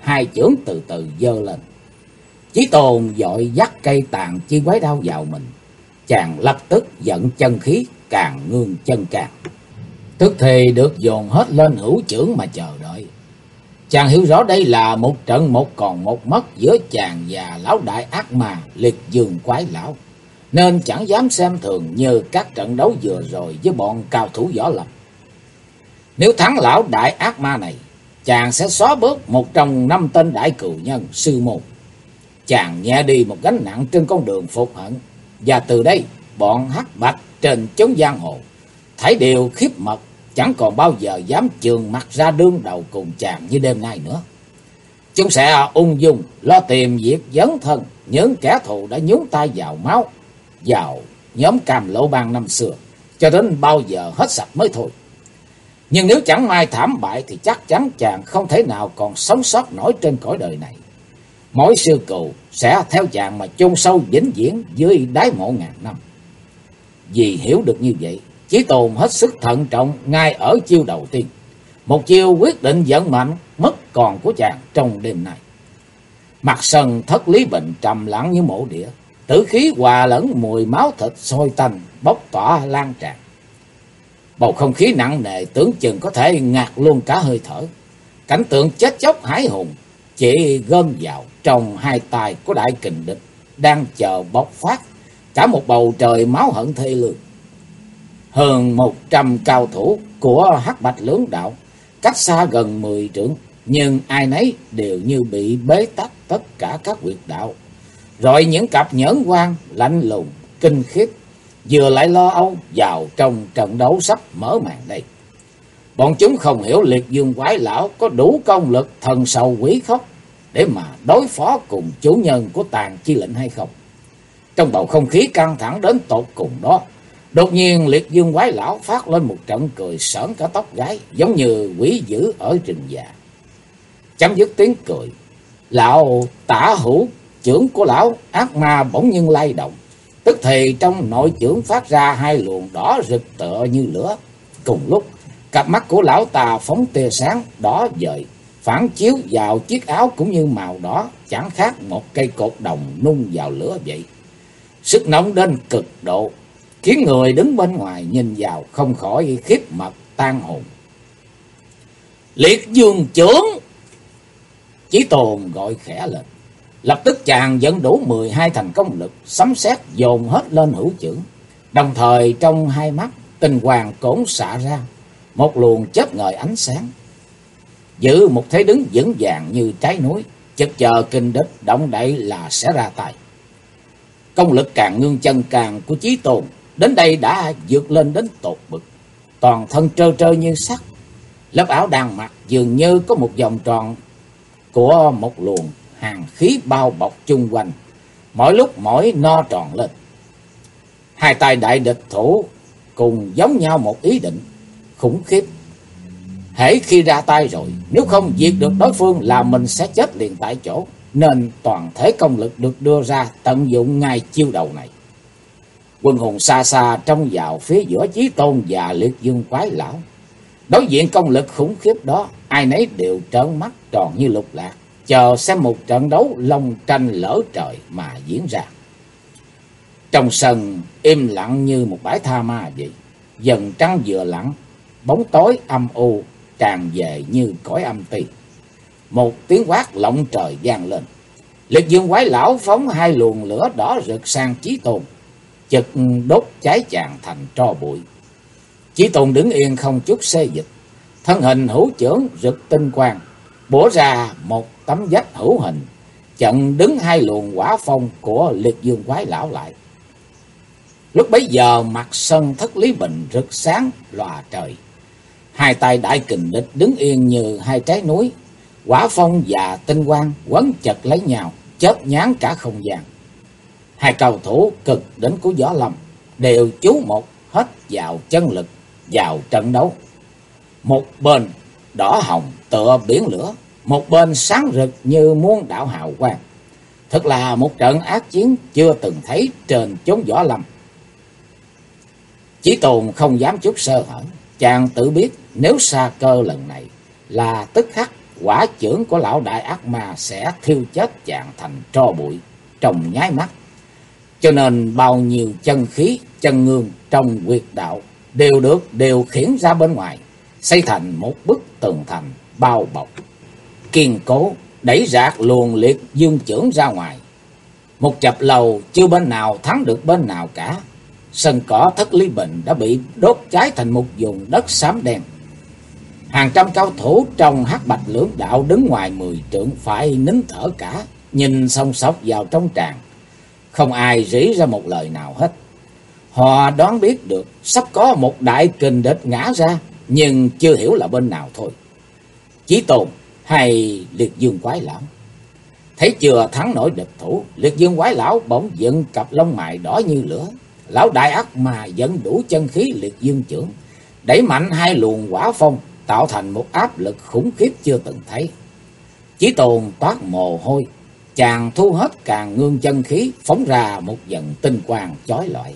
hai chưởng từ từ giơ lên. Chí Tôn vội dắt cây tàn chi quái đao vào mình. Chàng lập tức giận chân khí càng ngương chân càng. Tức thì được dồn hết lên hữu chưởng mà chờ đợi. Chàng hiểu rõ đây là một trận một còn một mất giữa chàng và lão đại ác ma Liệt Dương Quái Lão, nên chẳng dám xem thường như các trận đấu vừa rồi với bọn cao thủ võ lâm. Nếu thắng lão đại ác ma này, chàng sẽ xóa bớt một trong 5 tên đại cừu nhân sư môn. Chàng nhẹ đi một gánh nặng trên con đường phục hận, và từ đây bọn hắc bạch trên chốn giang hồ thảy đều khiếp mật, chẳng còn bao giờ dám chườn mặt ra đương đầu cùng chàng như đêm nay nữa. Chúng sẽ ung dung lo tìm việc dấn thân những kẻ thù đã nhúng tay vào máu, vào nhóm Cam Lộ Bang năm xưa, cho đến bao giờ hết sạch mới thôi. Nhưng nếu chẳng may thảm bại thì chắc chắn chàng không thể nào còn sống sót nổi trên cõi đời này. Mỗi sư cừu sẽ theo chàng mà chôn sâu vĩnh viễn dưới đáy mộ ngàn năm. Vì hiểu được như vậy, Chí Tôn hết sức thận trọng ngay ở chiêu đầu tiên, một chiêu quyết định vận mệnh mất còn của chàng trong đêm nay. Mặt sân Thất Lý Bình trầm lặng như mộ địa, tử khí hòa lẫn mùi máu thịt sôi tanh bốc tỏa lan tràn. Bầu không khí nặng nề tưởng chừng có thể ngạt luôn cả hơi thở. Cảnh tượng chết chóc hãi hùng chỉ gom vào trong hai tay của đại kình địch đang chờ bộc phát cả một bầu trời máu hận thê lương. Hơn 100 cao thủ của Hắc Bạch Lưỡng Đạo cách xa gần 10 trượng, nhưng ai nấy đều như bị bế tắc tất cả các huyệt đạo. Rồi những cặp nhẫn quan lạnh lùng kinh khiếp vừa lại lo âu vào trong trận đấu sắp mở màn đây. Bọn chúng không hiểu Liệt Dương Quái Lão có đủ công lực thần sầu quỷ khóc để mà đối phó cùng chủ nhân của Tàn Chi Lệnh hay không. Trong bầu không khí căng thẳng đến tột cùng đó, đột nhiên Liệt Dương Quái Lão phát lên một trận cười sởn cả tóc gáy, giống như quỷ dữ ở rừng già. Chấm dứt tiếng cười, lão tả hữu chưởng của lão ác ma bỗng nhiên lay động, tức thì trong nội chưởng phát ra hai luồng đỏ rực tựa như lửa. Cùng lúc, cặp mắt của lão ta phóng tia sáng đỏ vời, phản chiếu vào chiếc áo cũng như màu đỏ, chẳng khác một cây cột đồng nung vào lửa vậy. Sức nóng đến cực độ, khiến người đứng bên ngoài nhìn vào không khỏi khiếp mật tan hồn. Liệt Dương chưởng! Chí Tôn gọi khẽ lên. Lập tức chàng dẫn đủ 12 thành công lực, sấm sét dồn hết lên hữu chưởng. Đồng thời trong hai mắt tinh hoàng cổn xạ ra một luồng chớp ngời ánh sáng, giữ một thế đứng vững vàng như trái núi, chực chờ kình địch động đậy là sẽ ra tay. Công lực càng ngưng chân càng của Chí Tôn đến đây đã vượt lên đến tột bực, toàn thân trơ trơ như sắt. Lớp áo đang mặc dường như có một vòng tròn của một luồng hàn khí bao bọc chung quanh, mỗi lúc mỗi no tròn lên. Hai tay đại địch thủ cùng giống nhau một ý định khủng khiếp. Hễ khi ra tay rồi, nếu không diệt được đối phương là mình sẽ chết liền tại chỗ, nên toàn thể công lực được đưa ra tận dụng ngay chiêu đầu này. Quân hùng xa xa trông vào phía giữa Chí Tôn và Liệt Dương Quái Lão. Đối diện công lực khủng khiếp đó, ai nấy đều trợn mắt tròn như lục lạc, chờ xem một trận đấu long tranh lỡ trời mà diễn ra. Trong sân im lặng như một bãi tha ma vậy, dần trăng vừa lặng, bóng tối âm u tràn về như cõi âm ti. Một tiếng quát lộng trời vang lên. Liệt Dương Quái Lão phóng hai luồng lửa đỏ rực sang Chí Tôn, chực đốt cháy chàng thành tro bụi. Chí Tôn đứng yên không chút xê dịch, thân hình hữu chưởng rực tinh quang, bổ ra một tấm vách hữu hình, chặn đứng hai luồng hỏa phong của Liệt Dương Quái Lão lại. Lúc bấy giờ mặt sân Thất Lý Bình rực sáng lòa trời. Hai tay đại kình địch đứng yên như hai trái núi, hỏa phong và tinh quang quấn chật lấy nhau, chớp nhán cả không gian. Hai cầu thủ cực đỉnh của võ lâm đều chú một hết vào chân lực, vào trận đấu. Một bên đỏ hồng tựa biển lửa, một bên sáng rực như muôn đạo hào quang. Thật là một trận ác chiến chưa từng thấy trên chốn võ lâm. Chí Tôn không dám chút sơ hở, chàng tự biết nếu sa cơ lần này là tức khắc quả chưởng của lão đại ác ma sẽ thiêu chết chàng thành tro bụi trong nháy mắt. Cho nên bao nhiêu chân khí, chân ngương trong huyệt đạo đều được điều khiển ra bên ngoài, xây thành một bức tường thành bao bọc kiên cố, đẩy rạc luồng liệt dương chưởng ra ngoài. Một chập lầu chưa bên nào thắng được bên nào cả. Sân cỏ Thất Lý Bình đã bị đốt cháy thành một vùng đất xám đen. Hàng trăm cao thủ trong Hắc Bạch Lưỡng Đạo đứng ngoài 10 trượng phải nín thở cả, nhìn song sóc vào trong tràng. Không ai rỉ ra một lời nào hết. Họ đoán biết được sắp có một đại kình địch ngã ra, nhưng chưa hiểu là bên nào thôi. Chí Tôn hay Liệt Dương Quái Lão? Thấy chưa thắng nổi địch thủ, Liệt Dương Quái Lão bỗng dựng cặp lông mày đỏ như lửa. Lão đại ác mà dẫn đủ chân khí Liệt Dương chưởng, đẩy mạnh hai luồng hỏa phong, tạo thành một áp lực khủng khiếp chưa từng thấy. Chí Tôn toát mồ hôi, chàng thu hết càng ngương chân khí, phóng ra một dần tinh quang chói lọi.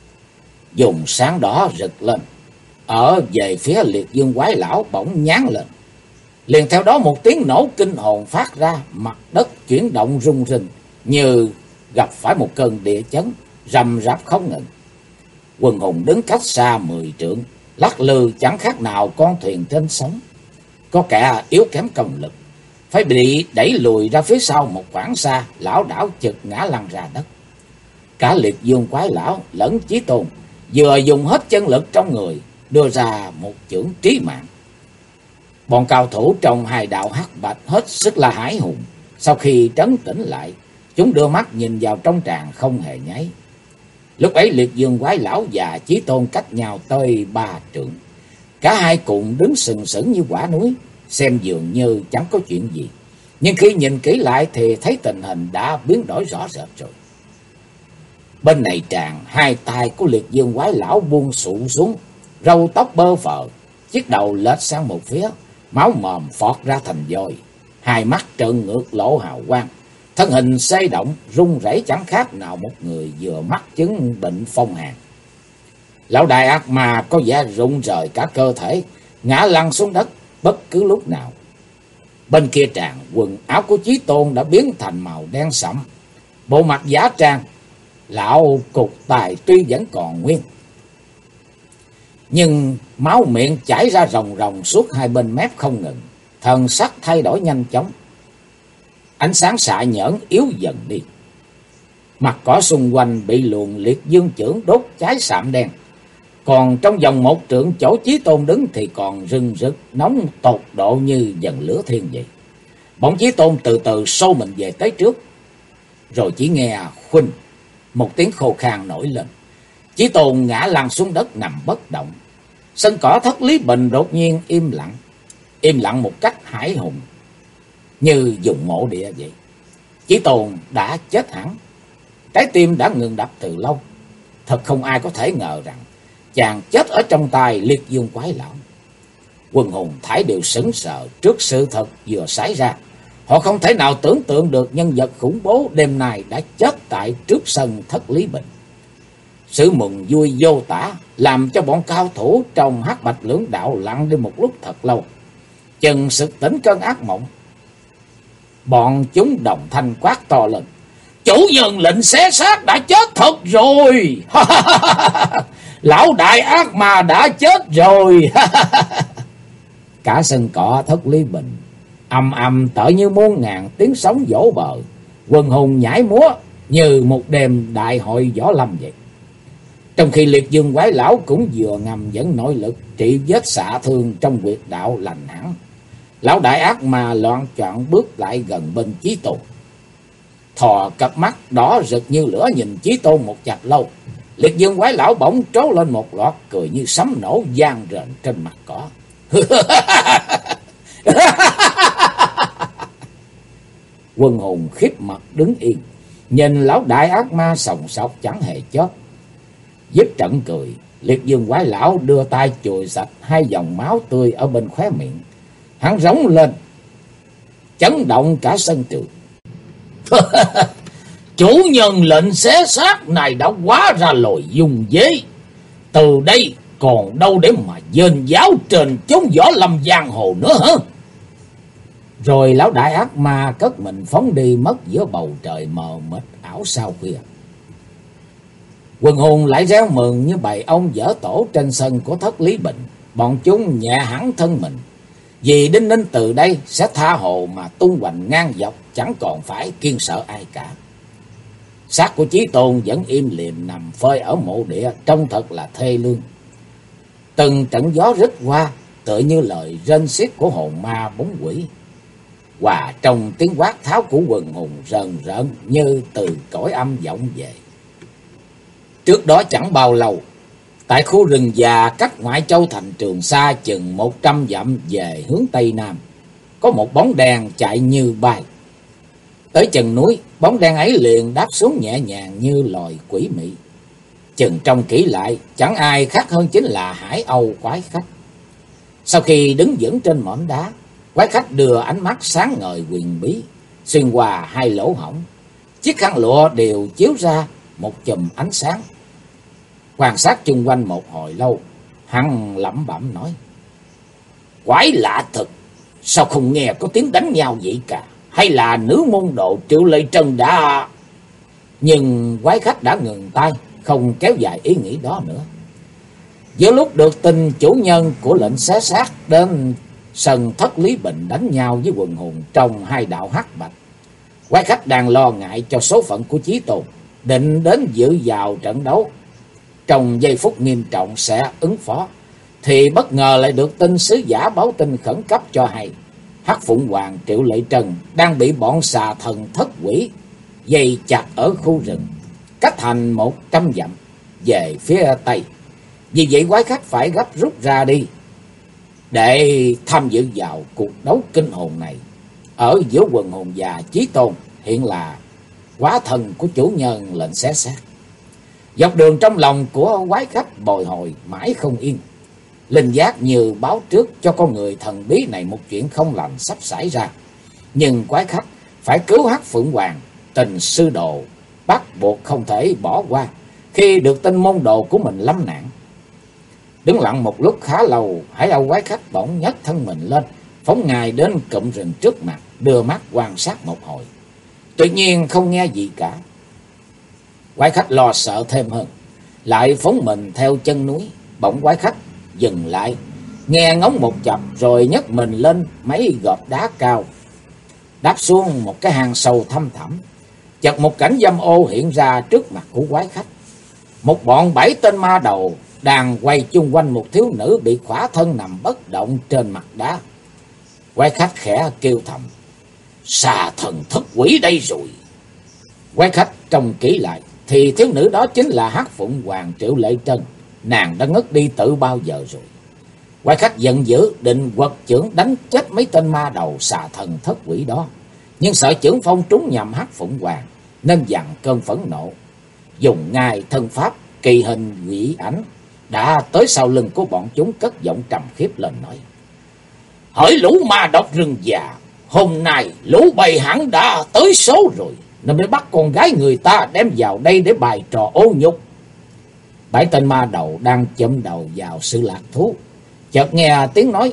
Dùng sáng đỏ rực lên, ở về phía Liệt Dương Quái Lão bỗng nhán lên. Liền theo đó một tiếng nổ kinh hồn phát ra, mặt đất chuyển động rung rinh như gặp phải một cơn địa chấn, rầm rạp không ngừng. Quần hùng đứng cách xa 10 trượng, lắc lư chẳng khác nào con thuyền trên sóng. Có kẻ yếu kém công lực, phải bị đẩy lùi ra phía sau một khoảng xa, lão đảo chực ngã lăn ra đất. Cả Liệt Dương Quái Lão lẫn Chí Tôn vừa dùng hết chân lực trong người, đưa ra một chưởng trí mạng. Bọn cao thủ trong hai đạo Hắc Bạch hết sức là hãi hùng. Sau khi trấn tĩnh lại, chúng đưa mắt nhìn vào trong tràng không hề nháy. Lúc ấy Liệt Dương Quái Lão và Chí Tôn cách nhau tới 3 trượng. Cả hai cùng đứng sừng sững như quả núi, xem dường như chẳng có chuyện gì. Nhưng khi nhìn kỹ lại thì thấy tình hình đã biến đổi rõ rệt rồi. Bên này tràng, hai tay của Liệt Dương Quái Lão buông sụ xuống, râu tóc bơ phờ, chiếc đầu lệch sang một phía, máu mồm phọt ra thành vòi, hai mắt trợn ngược lộ hào quang, thân hình xê động run rẩy chẳng khác nào một người vừa mắc chứng bệnh phong hàn. Lão đại ác ma có vẻ rụng rời cả cơ thể, ngã lăn xuống đất bất cứ lúc nào. Bên kia tràng, quần áo của Chí Tôn đã biến thành màu đen sẫm, bộ mặt giả trang. Lão cục tài tuy vẫn còn nguyên, nhưng máu miệng chảy ra ròng ròng suốt hai bên mép không ngừng, thần sắc thay đổi nhanh chóng. Ánh sáng xạ nhẫn yếu dần đi. Mặt cỏ xung quanh bị luồng Liệt Dương chưởng đốt cháy sạm đen. Còn trong vòng 1 trượng chỗ Chí Tôn đứng thì còn rừng rực nóng tột độ như dần lửa thiên vậy. Bỗng Chí Tôn từ từ xô mình về tới trước, rồi chỉ nghe khuynh một tiếng khô khan nổi lên. Chí Tôn ngã lăn xuống đất nằm bất động. Sân cỏ Thất Lý Bình đột nhiên im lặng một cách hãi hùng, như dùng mộ địa vậy. Chí Tôn đã chết hẳn, trái tim đã ngừng đập từ lâu. Thật không ai có thể ngờ rằng chàng chết ở trong tay Liệt Dương Quái Lão. Quần hùng thảy đều sững sờ trước sự thật vừa xảy ra. Họ không thể nào tưởng tượng được nhân vật khủng bố đêm nay đã chết tại trước sân Thất Lý Bình. Sự mừng vui vô tả làm cho bọn cao thủ trong Hắc Bạch Lưỡng Đạo lặng đi một lúc thật lâu, chừng sực tỉnh cơn ác mộng. Bọn chúng đồng thanh quát to lên: "Chủ nhân lệnh xé xác đã chết thật rồi!" "Lão đại ác ma đã chết rồi!" Cả sân cỏ Thất Lý Bình ầm ầm tở như muôn ngàn tiếng sóng vỗ bờ, quần hùng nhảy múa như một đêm đại hội võ lâm vậy. Trong khi Liệt Dương Quái Lão cũng vừa ngầm dẫn nội lực trị vết xạ thương trong huyệt đạo lành hẳn, lão đại ác ma loạn choạng bước lại gần bên Chí Tôn, thò cặp mắt đỏ rực như lửa nhìn Chí Tôn một chập lâu. Liệt Dương Quái Lão bỗng trố lên một loạt cười như sấm nổ vang rền trên mặt cỏ. Quân hùng khiếp mặt đứng yên, nhìn lão đại ác ma sòng sọc chẳng hề chớp. Dứt trận cười, Liệt Dương Quái Lão đưa tay chùi sạch hai dòng máu tươi ở bên khóe miệng. Hắn rống lên, chấn động cả sân trường. "Chủ nhân lệnh xé xác này đã quá ra lồi dùng dế. Từ đây còn đâu để mà dên giáo trên chốn võ lâm giang hồ nữa hả?" Rồi lão đại ác ma cất mình phóng đi mất giữa bầu trời mờ mịt ảo sao khuya. Quần hùng lại réo mừng như bầy ông dở tổ trên sân của thất Lý Bình. Bọn chúng nhẹ hẳn thân mình, vì Đinh Ninh từ đây sẽ tha hồ mà tung hoành ngang dọc, chẳng còn phải kiêng sợ ai cả. Xác của Chí Tôn vẫn im lìm nằm phơi ở mộ địa, trông thật là thê lương. Từng trận gió rít qua tựa như lời rên xiết của hồn ma bóng quỷ, hòa trong tiếng quát tháo của quần hùng rờn rợn như từ cõi âm vọng về. Trước đó chẳng bao lâu, tại khu rừng già cách ngoại châu thành Trường Sa chừng 100 dặm về hướng tây nam, có một bóng đèn chạy như bay. Tới chân núi, bóng đèn ấy liền đáp xuống nhẹ nhàng như loài quỷ mị. Chừng trông kỹ lại, chẳng ai khác hơn chính là Hải Âu quái khách. Sau khi đứng vững trên mỏm đá, quái khách đưa ánh mắt sáng ngời huyền bí xuyên qua hai lỗ hổng. Chiếc khăn lụa đều chiếu ra một chùm ánh sáng. Quan sát chung quanh một hồi lâu, hắn lẩm bẩm nói: quái lạ thật, sao không nghe có tiếng đánh nhau vậy cả? Hay là nữ môn đồ Triệu Lệ Trân đã... Nhưng quái khách đã ngừng tay, không kéo dài ý nghĩ đó nữa. Giữa lúc được tin chủ nhân của lệnh xé xác đến sân thất Lý Bình đánh nhau với quần hùng trong hai đạo hắc bạch, quái khách đang lo ngại cho số phận của Chí Tôn, định đến dự vào trận đấu trong giây phút nghiêm trọng sẽ ứng phó, thì bất ngờ lại được tin sứ giả báo tin khẩn cấp cho hay Hắc Phụng Hoàng Triệu Lệ Trân đang bị bọn xà thần thất quỷ dây chặt ở khu rừng cách thành 100 dặm về phía tây. Vì vậy quái khách phải gấp rút ra đi để tham dự vào cuộc đấu kinh hồn này. Ở giữa quần hồn già Chí Tôn hiện là quá thần của chủ nhân lệnh xé xác. Dọc đường trong lòng của quái khách bồi hồi mãi không yên. Linh giác như báo trước cho con người thần bí này một chuyện không lành sắp xảy ra. Nhưng quái khách phải cứu Hắc Phượng Hoàng, tình sư đồ bắt buộc không thể bỏ qua khi được tin môn đồ của mình lâm nạn. Đứng lặng một lúc khá lâu, Hải Âu quái khách bỗng nhấc thân mình lên, phóng ngài đến cụm rừng trước mặt, đưa mắt quan sát một hồi. Tuy nhiên không nghe gì cả. Quái khách lo sợ thêm hơn, lại phóng mình theo chân núi. Bỗng quái khách dừng lại, nghe ngóng một chập rồi nhấc mình lên mấy gò đá cao, đáp xuống một cái hang sâu thăm thẳm. Chợt một cảnh dâm ô hiện ra trước mặt của quái khách. Một bọn 7 tên ma đầu đang quay chung quanh một thiếu nữ bị khỏa thân nằm bất động trên mặt đá. Quái khách khẽ kêu thầm: xà thần thất quỷ đây rồi. Quái khách trông kỹ lại thì thiếu nữ đó chính là Hắc Phụng Hoàng Triệu Lệ Trân. Nàng đã ngất đi từ bao giờ rồi. Quái khách giận dữ định quật chưởng đánh chết mấy tên ma đầu xà thần thất quỷ đó, nhưng sợ chưởng phong trúng nhầm Hắc Phụng Hoàng nên dằn cơn phẫn nộ, dùng ngay thân pháp kỳ hình quỷ ảnh đã tới sau lưng của bọn chúng, cất giọng trầm khiếp lên nói: hỡi lũ ma độc rừng già, hôm nay lũ bầy hẳn đã tới số rồi, nên mới bắt con gái người ta đem vào đây để bày trò ô nhục. 7 tên ma đầu đang châm đầu vào sự lạc thú, chợt nghe tiếng nói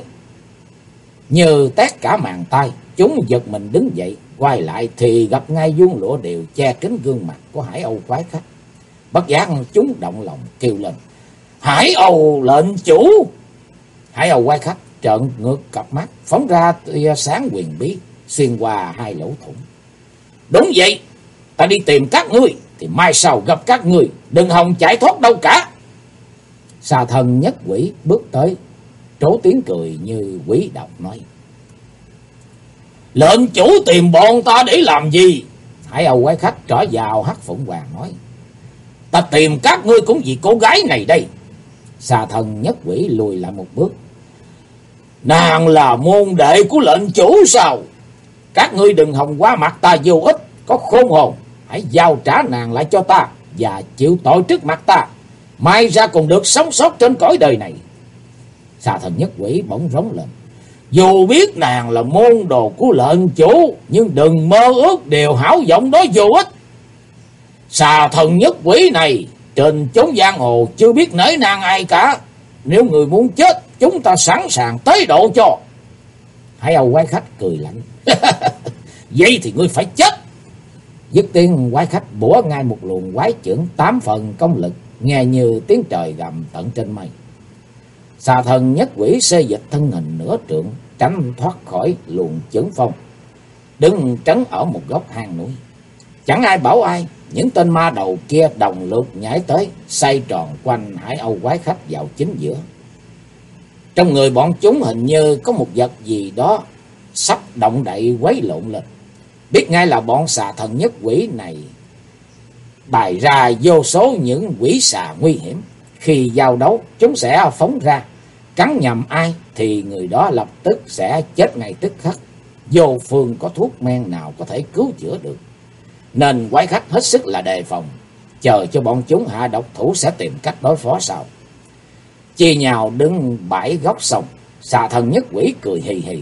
như tét cả màng tai. Chúng giật mình đứng dậy, quay lại thì gặp ngay vuông lụa đều che kín gương mặt của Hải Âu quái khách. Bất giác chúng động lòng kêu lên: Hải Âu lệnh chủ! Hải Âu quái khách trợn ngược cặp mắt, phóng ra tia sáng huyền bí xuyên qua hai lỗ thủng. Đúng vậy, ta đi tìm các ngươi thì mai sau gặp các ngươi, đừng hòng chạy thoát đâu cả. Xà thần nhất quỷ bước tới, trố tiếng cười như quỷ độc nói: lệnh chủ tìm bọn ta để làm gì? Hải Âu quái khách trở vào Hắc Phụng Hoàng nói: ta tìm các ngươi cũng vì cô gái này đây. Xà thần nhất quỷ lùi lại một bước: nàng là môn đệ của lệnh chủ sao? Các ngươi đừng hòng qua mặt ta vô ích, có khôn hồn hãy giao trả nàng lại cho ta và chịu tội trước mặt ta, mai ra còn được sống sót trên cõi đời này. Xà thần nhất quỷ bỗng rống lên: dù biết nàng là môn đồ của lệnh chủ, nhưng đừng mơ ước điều hão vọng đó vô ích. Xà thần nhất quỷ này trên chốn giang hồ chưa biết nể nàng ai cả. Nếu người muốn chết, chúng ta sẵn sàng tế độ cho. Hải Âu quái khách cười lạnh: Vậy thì ngươi phải chết. Dứt tiếng, quái khách bủa ngay một luồng quái chưởng 8 phần công lực, nghe như tiếng trời gầm tận trên mây. Xà thần nhất quỷ xê dịch thân hình nửa trượng, tránh thoát khỏi luồng chưởng phong, đứng trấn ở một góc hang núi. Chẳng ai bảo ai, những tên ma đầu kia đồng loạt nhảy tới, xoay tròn quanh Hải Âu quái khách vào chính giữa. Trong người bọn chúng hình như có một vật gì đó sắp động đậy quấy lộn lên. Biết ngay là bọn xà thần nhất quỷ này bày ra vô số những quỷ xà nguy hiểm. Khi giao đấu, chúng sẽ phóng ra, cắn nhầm ai thì người đó lập tức sẽ chết ngay tức khắc. Vô phương có thuốc men nào có thể cứu chữa được. Nên quái khách hết sức là đề phòng, chờ cho bọn chúng hạ độc thủ sẽ tìm cách đối phó sau. Chia nhào đứng bãi góc sông, xà thần nhất quỷ cười hì hì.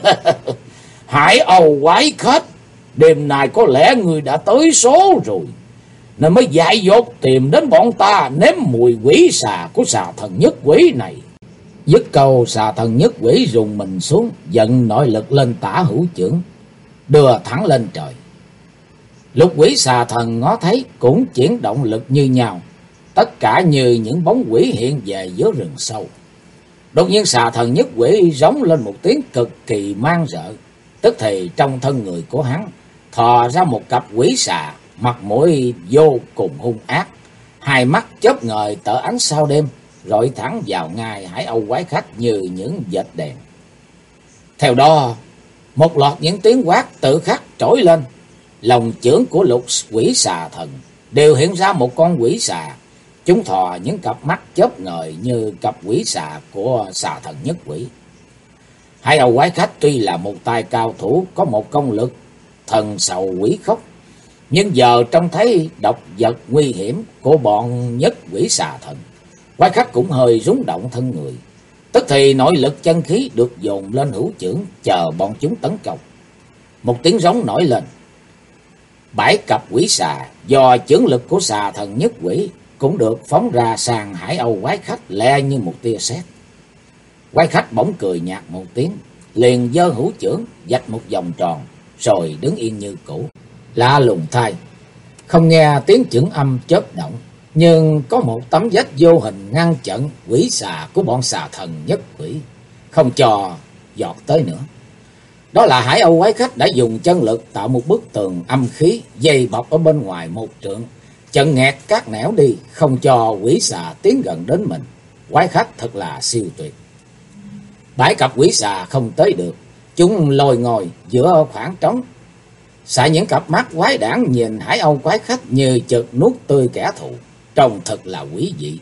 Hải Âu quái khách, đêm nay có lẽ người đã tới số rồi, nên mới dại dột tìm đến bọn ta nếm mùi quỷ xà của xà thần nhất quỷ này. Dứt câu, xà thần nhất quỷ rùng mình xuống, dẫn nội lực lên tả hữu chưởng, đưa thẳng lên trời. Lục quỷ xà thần ngó thấy cũng chuyển động lực như nhau, tất cả như những bóng quỷ hiện về giữa rừng sâu. Đột nhiên xà thần nhất quỷ rống lên một tiếng cực kỳ man rợ, tức thì trong thân người của hắn thò ra một cặp quỷ xà, mặt mũi vô cùng hung ác, hai mắt chớp ngời tở ánh sao đêm, rọi thẳng vào ngay Hải Âu quái khách như những vệt đèn. Theo đó, một loạt những tiếng quát tự khắc trỗi lên. Lòng chưởng của lục quỷ xà thần đều hiện ra một con quỷ xà. Chúng thò những cặp mắt chớp ngời như cặp quỷ xà của xà thần nhất quỷ. Hải Âu quái khách tuy là một tay cao thủ có một công lực thần sầu quỷ khốc, nhưng giờ trông thấy độc vật nguy hiểm của bọn nhất quỷ xà thần, quái khách cũng hơi rúng động thân người. Tức thì nội lực chân khí được dồn lên hữu chưởng, chờ bọn chúng tấn công. Một tiếng rống nổi lên. 7 cặp quỷ xà do chưởng lực của xà thần nhất quỷ cũng được phóng ra sang Hải Âu quái khách lẹ như một tia sét. Quái khách bỗng cười nhạt một tiếng, liền giơ hữu chưởng vạch một vòng tròn, rồi đứng yên như cũ. Lạ lùng thay, không nghe tiếng chưởng âm chớp động, nhưng có một tấm vách vô hình ngăn chặn quỷ xà của bọn xà thần nhất quỷ, không cho giọt tới nữa. Đó là Hải Âu quái khách đã dùng chân lực tạo một bức tường âm khí dày bọc ở bên ngoài một trượng, chặn nghẹt các nẻo đi, không cho quỷ xà tiến gần đến mình. Quái khách thật là siêu tuyệt. 7 cặp quỷ xà không tới được, chúng lồi ngồi giữa khoảng trống, xả những cặp mắt quái đản nhìn Hải Âu quái khách như chợt nuốt tươi kẻ thù, trông thật là quý dị.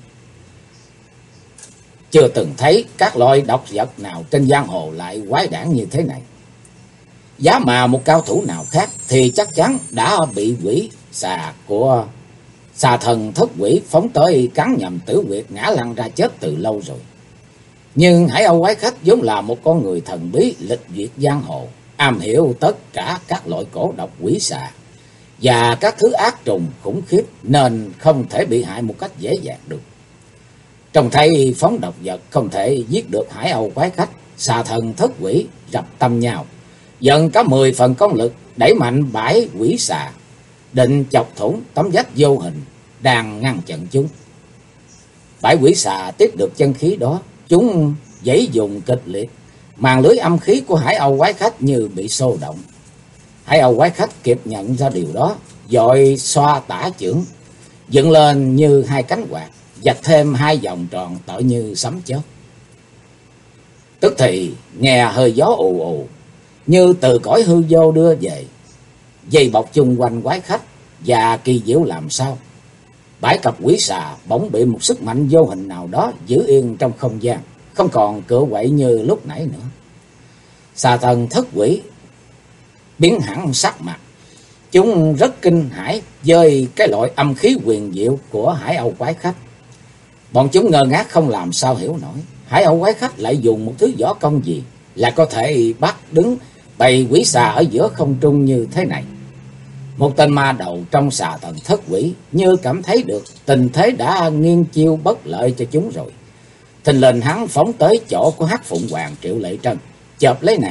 Chưa từng thấy các loại độc vật nào trên giang hồ lại quái đản như thế này. Giá mà một cao thủ nào khác thì chắc chắn đã bị quỷ xà của xà thần thất quỷ phóng tới cắn nhầm tử huyệt, ngã lăn ra chết từ lâu rồi. Nhưng Hải Âu quái khách vốn là một con người thần bí lịch duyệt giang hồ, am hiểu tất cả các loại cổ độc quỷ xà và các thứ ác trùng khủng khiếp, nên không thể bị hại một cách dễ dàng được. Trông thấy phóng độc vật không thể giết được Hải Âu quái khách, xà thần thất quỷ rập tâm nhau, dần có 10 phần công lực đẩy mạnh 7 quỷ xà, định chọc thủng tấm vách vô hình đang ngăn chặn chúng. 7 quỷ xà tiếp được chân khí đó, chúng giãy dùng kịch liệt, màn lưới âm khí của Hải Âu quái khách như bị xô động. Hải Âu quái khách kịp nhận ra điều đó, vội xoa tả chưởng dựng lên như 2 cánh quạt, vạch thêm 2 vòng tròn tựa như sấm chớp. Tức thì nghe hơi gió ù ù như từ cõi hư vô đưa về, dây bọc chung quanh quái khách, và kỳ diệu làm sao 7 cặp quỷ xà bỗng bị một sức mạnh vô hình nào đó giữ yên trong không gian, không còn cựa quậy như lúc nãy nữa. Xà thần thất quỷ biến hẳn sắc mặt, chúng rất kinh hãi với cái loại âm khí huyền diệu của Hải Âu quái khách. Bọn chúng ngơ ngác không làm sao hiểu nổi, Hải Âu quái khách lại dùng một thứ võ công gì là có thể bắt đứng bầy quỷ xà ở giữa không trung như thế này. Một tên ma đầu trong xà thần thất quỷ như cảm thấy được tình thế đã nghiêng chiêu bất lợi cho chúng rồi. Thình lình hắn phóng tới chỗ của Hắc Phụng Hoàng Triệu Lệ Trân, chộp lấy nàng,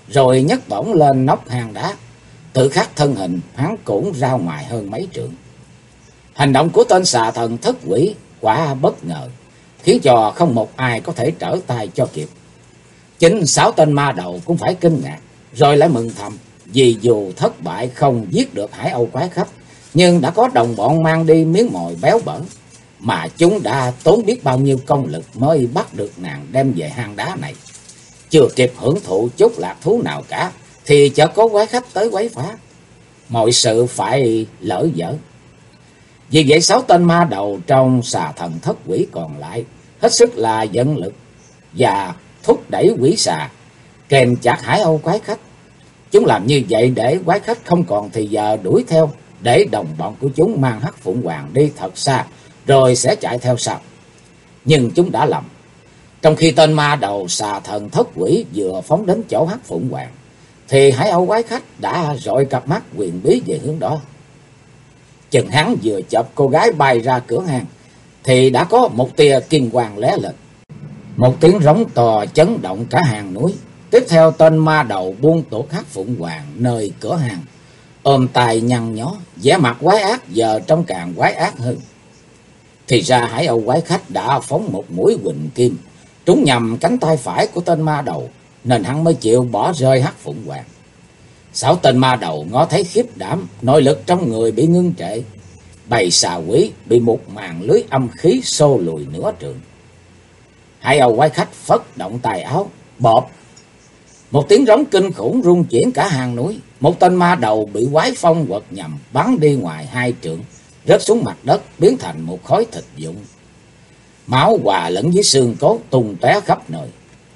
rồi nhấc bổng lên nóc hang đá. Tự khắc thân hình hắn cũng ra ngoài hơn mấy trượng. Hành động của tên xà thần thất quỷ quả bất ngờ, khiến cho không một ai có thể trở tay cho kịp. Chính 6 tên ma đầu cũng phải kinh ngạc, rồi lại mừng thầm, vì dù thất bại không giết được Hải Âu quái khách, nhưng đã có đồng bọn mang đi miếng mồi béo bở, mà chúng đã tốn biết bao nhiêu công lực mới bắt được nàng đem về hang đá này. Chưa kịp hưởng thụ chút lạc thú nào cả, thì chợt có quái khách tới quấy phá. Mọi sự phải lỡ dở. Vì vậy 6 tên ma đầu trong xà thần thất quỷ còn lại hết sức là dẫn lực và thúc đẩy quỷ xà kèm chặt Hải Âu quái khách. Chúng làm như vậy để quái khách không còn thì giờ đuổi theo, để đồng bọn của chúng mang Hắc Phụng Hoàng đi thật xa, rồi sẽ chạy theo sau. Nhưng chúng đã lầm. Trong khi tên ma đầu xà thần thất quỷ vừa phóng đến chỗ Hắc Phụng Hoàng, thì Hải Âu quái khách đã rọi cặp mắt huyền bí về hướng đó. Chừng hắn vừa chộp cô gái bay ra cửa hang, thì đã có một tia kim quang lóe lên. Một tiếng rống to chấn động cả hang núi. Tiếp theo tên ma đầu buông tuột Hắc Phụng Hoàng nơi cửa hang, ôm tay nhăn nhó, vẻ mặt quái ác giờ trông càng quái ác hơn. Thì ra Hải Âu quái khách đã phóng một mũi huỳnh kim trúng nhầm cánh tay phải của tên ma đầu, nên hắn mới chịu bỏ rơi Hắc Phụng Hoàng. 6 tên ma đầu ngó thấy khiếp đảm, nội lực trong người bị ngưng trệ. Bầy xà quỷ bị một màn lưới âm khí xô lùi nửa trượng. Hải Âu quái khách phất động tài áo, bộp. Một tiếng rống kinh khủng rung chuyển cả hang núi. Một tên ma đầu bị quái phong quật nhầm bắn đi ngoài 2 trượng, rớt xuống mặt đất biến thành một khối thịt vụn. Máu hòa lẫn với xương cốt tung tóe khắp nơi.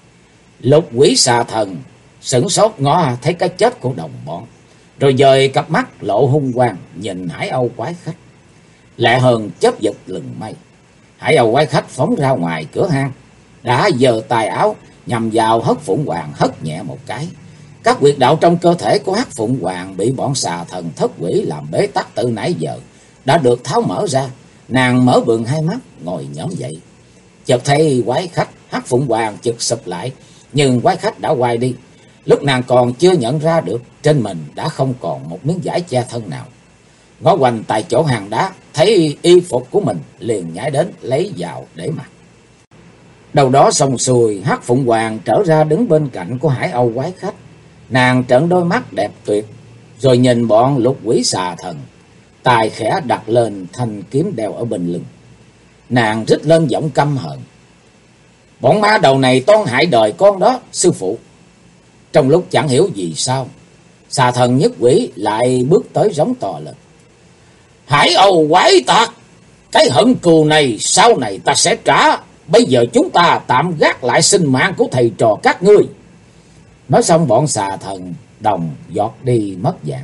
Lục quỷ xà thần sửng sốt ngó thấy cái chết của đồng bọn, rồi dời cặp mắt lộ hung quang nhìn Hải Âu quái khách. Lẹ hơn chớp giật lừng mây, Hải Âu quái khách phóng ra ngoài cửa hang, đã giơ tài áo nhằm vào Hắc Phụng Hoàng hất nhẹ một cái. Các huyệt đạo trong cơ thể của Hắc Phụng Hoàng bị bọn xà thần thất quỷ làm bế tắc từ nãy giờ đã được tháo mở ra. Nàng mở bừng hai mắt ngồi nhõm dậy, chợt thấy quái khách. Hắc Phụng Hoàng chực sụp lại, nhưng quái khách đã quay đi. Lúc nàng còn chưa nhận ra được, trên mình đã không còn một miếng vải che thân nào. Ngó quanh tại chỗ hang đá, thấy y phục của mình liền nhảy đến lấy vào để mặc. Đầu đó xong xuôi, Hắc Phụng Hoàng trở ra đứng bên cạnh của Hải Âu quái khách. Nàng trợn đôi mắt đẹp tuyệt, rồi nhìn bọn lục quỷ xà thần, tài khẽ đặt lên thanh kiếm đeo ở bên lưng. Nàng rít lên giọng căm hờn: "Bọn ma đầu này toan hại đời con đó, sư phụ." Trong lúc chẳng hiểu vì sao, xà thần nhất quỷ lại bước tới rống to lên: "Hải Âu quái tặc, cái hận cừu này sau này ta sẽ trả. Bây giờ chúng ta tạm gác lại sinh mạng của thầy trò các ngươi." Nói xong bọn xà thần đồng giọt đi mất dạng.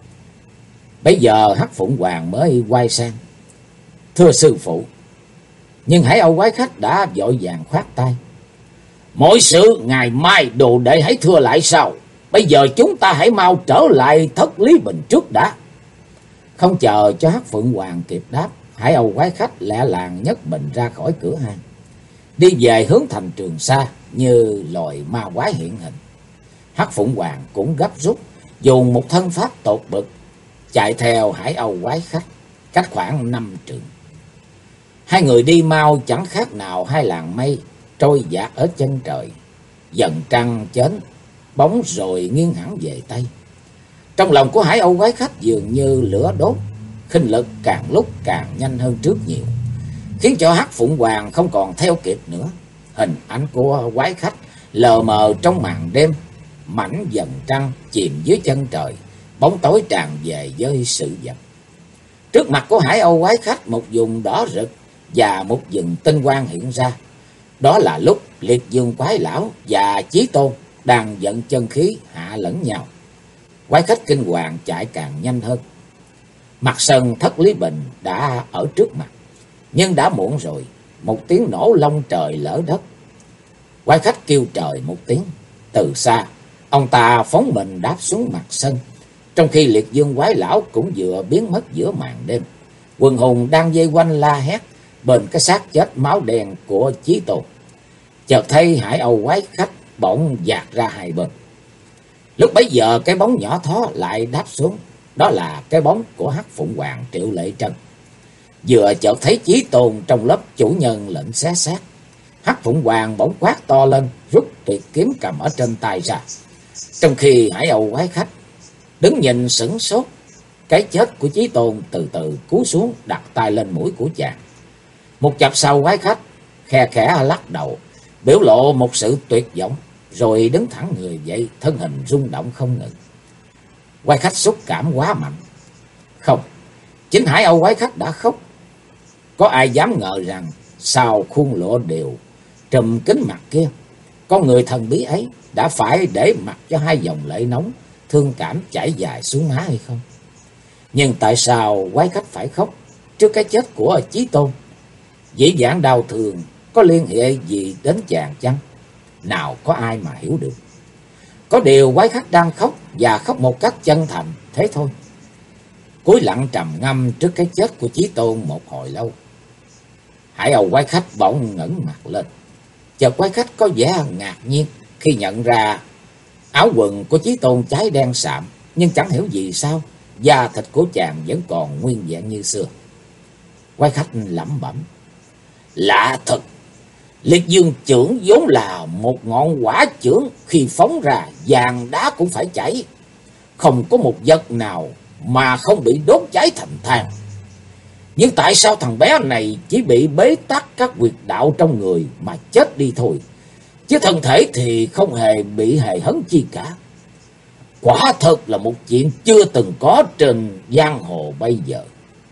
Bây giờ Hắc Phụng Hoàng mới quay sang: "Thưa sư phụ." Nhưng Hải Âu quái khách đã vội vàng khoát tay: "Mọi sự ngày mai đồ đệ hãy thưa lại sau. Bây giờ chúng ta hãy mau trở lại Thất Lý Bình trước đã." Không chờ cho Hắc Phụng Hoàng kịp đáp, Hải Âu quái khách lẹ làng nhấc bình ra khỏi cửa hang, đi về hướng thành Trường Sa như loài ma quái hiện hình. Hắc Phụng Hoàng cũng gấp rút dùng một thân pháp tột bực chạy theo Hải Âu quái khách, cách khoảng 5 trượng. Hai người đi mau chẳng khác nào hai làn mây trôi dạt ở chân trời. Dần trăng chến bóng rồi nghiêng hẳn về Tây. Trong lòng của Hải Âu quái khách dường như lửa đốt, khinh lực càng lúc càng nhanh hơn trước nhiều, khiến cho Hắc Phụng Hoàng không còn theo kịp nữa. Hình ảnh của quái khách lờ mờ trong màn đêm, mảnh dần trăng chìm dưới chân trời, bóng tối tràn về với sự vật. Trước mặt của Hải Âu quái khách, một vùng đỏ rực và một vùng tinh quang hiện ra. Đó là lúc Liệt Dương quái lão và Chí Tôn đang vận chân khí hạ lẫn nhau. Quái khách kinh hoàng chạy càng nhanh hơn. Mặt sân Thất Lý Bình đã ở trước mặt, nhưng đã muộn rồi. Một tiếng nổ long trời lở đất. Quái khách kêu trời một tiếng. Từ xa, ông ta phóng mình đáp xuống mặt sân, trong khi Liệt Dương quái lão cũng vừa biến mất giữa màn đêm. Quần hùng đang vây quanh la hét bên cái xác chết máu đen của Chí Tôn. Chợt thấy Hải Âu quái khách bỗng dạt ra hai bên. Lúc bấy giờ cái bóng nhỏ thó lại đáp xuống. Đó là cái bóng của Hắc Phụng Hoàng Triệu Lệ Trân. Vừa chợt thấy Chí Tôn trong lớp chủ nhân lệnh xé xác, Hắc Phụng Hoàng bỗng quát to lên, rút tuyệt kiếm cầm ở trên tay ra. Trong khi Hải Âu quái khách đứng nhìn sửng sốt, cái chết của Chí Tôn từ từ cúi xuống đặt tay lên mũi của chàng. Một chập sau, quái khách khe khẽ lắc đầu, biểu lộ một sự tuyệt vọng, rồi đứng thẳng người dậy, thân hình rung động không ngừng. Quái khách xúc cảm quá mạnh. Không, chính Hải Âu quái khách đã khóc. Có ai dám ngờ rằng sau khuôn lụa đều trùm kín mặt kia, con người thần bí ấy đã phải để mặc cho hai dòng lệ nóng thương cảm chảy dài xuống má hay không? Nhưng tại sao quái khách phải khóc trước cái chết của Chí Tôn? Dĩ vãng đau thương có liên hệ gì đến chàng chăng? Nào có ai mà hiểu được. Có điều quái khách đang khóc, và khóc một cách chân thành, thế thôi. Cúi lặng trầm ngâm trước cái chết của Chí Tôn một hồi lâu, Hải Âu quái khách bỗng ngẩng mặt lên. Chợt quái khách có vẻ ngạc nhiên khi nhận ra áo quần của Chí Tôn cháy đen sạm, nhưng chẳng hiểu vì sao da thịt của chàng vẫn còn nguyên vẹn như xưa. Quái khách lẩm bẩm: lạ thật, Liệt Dương chưởng vốn là một ngọn hỏa chưởng, khi phóng ra vàng đá cũng phải chảy, không có một vật nào mà không bị đốt cháy thành than. Nhưng tại sao thằng bé này chỉ bị bế tắc các huyệt đạo trong người mà chết đi thôi, chứ thân thể thì không hề bị hề hấn chi cả? Quả thật là một chuyện chưa từng có trên giang hồ bây giờ.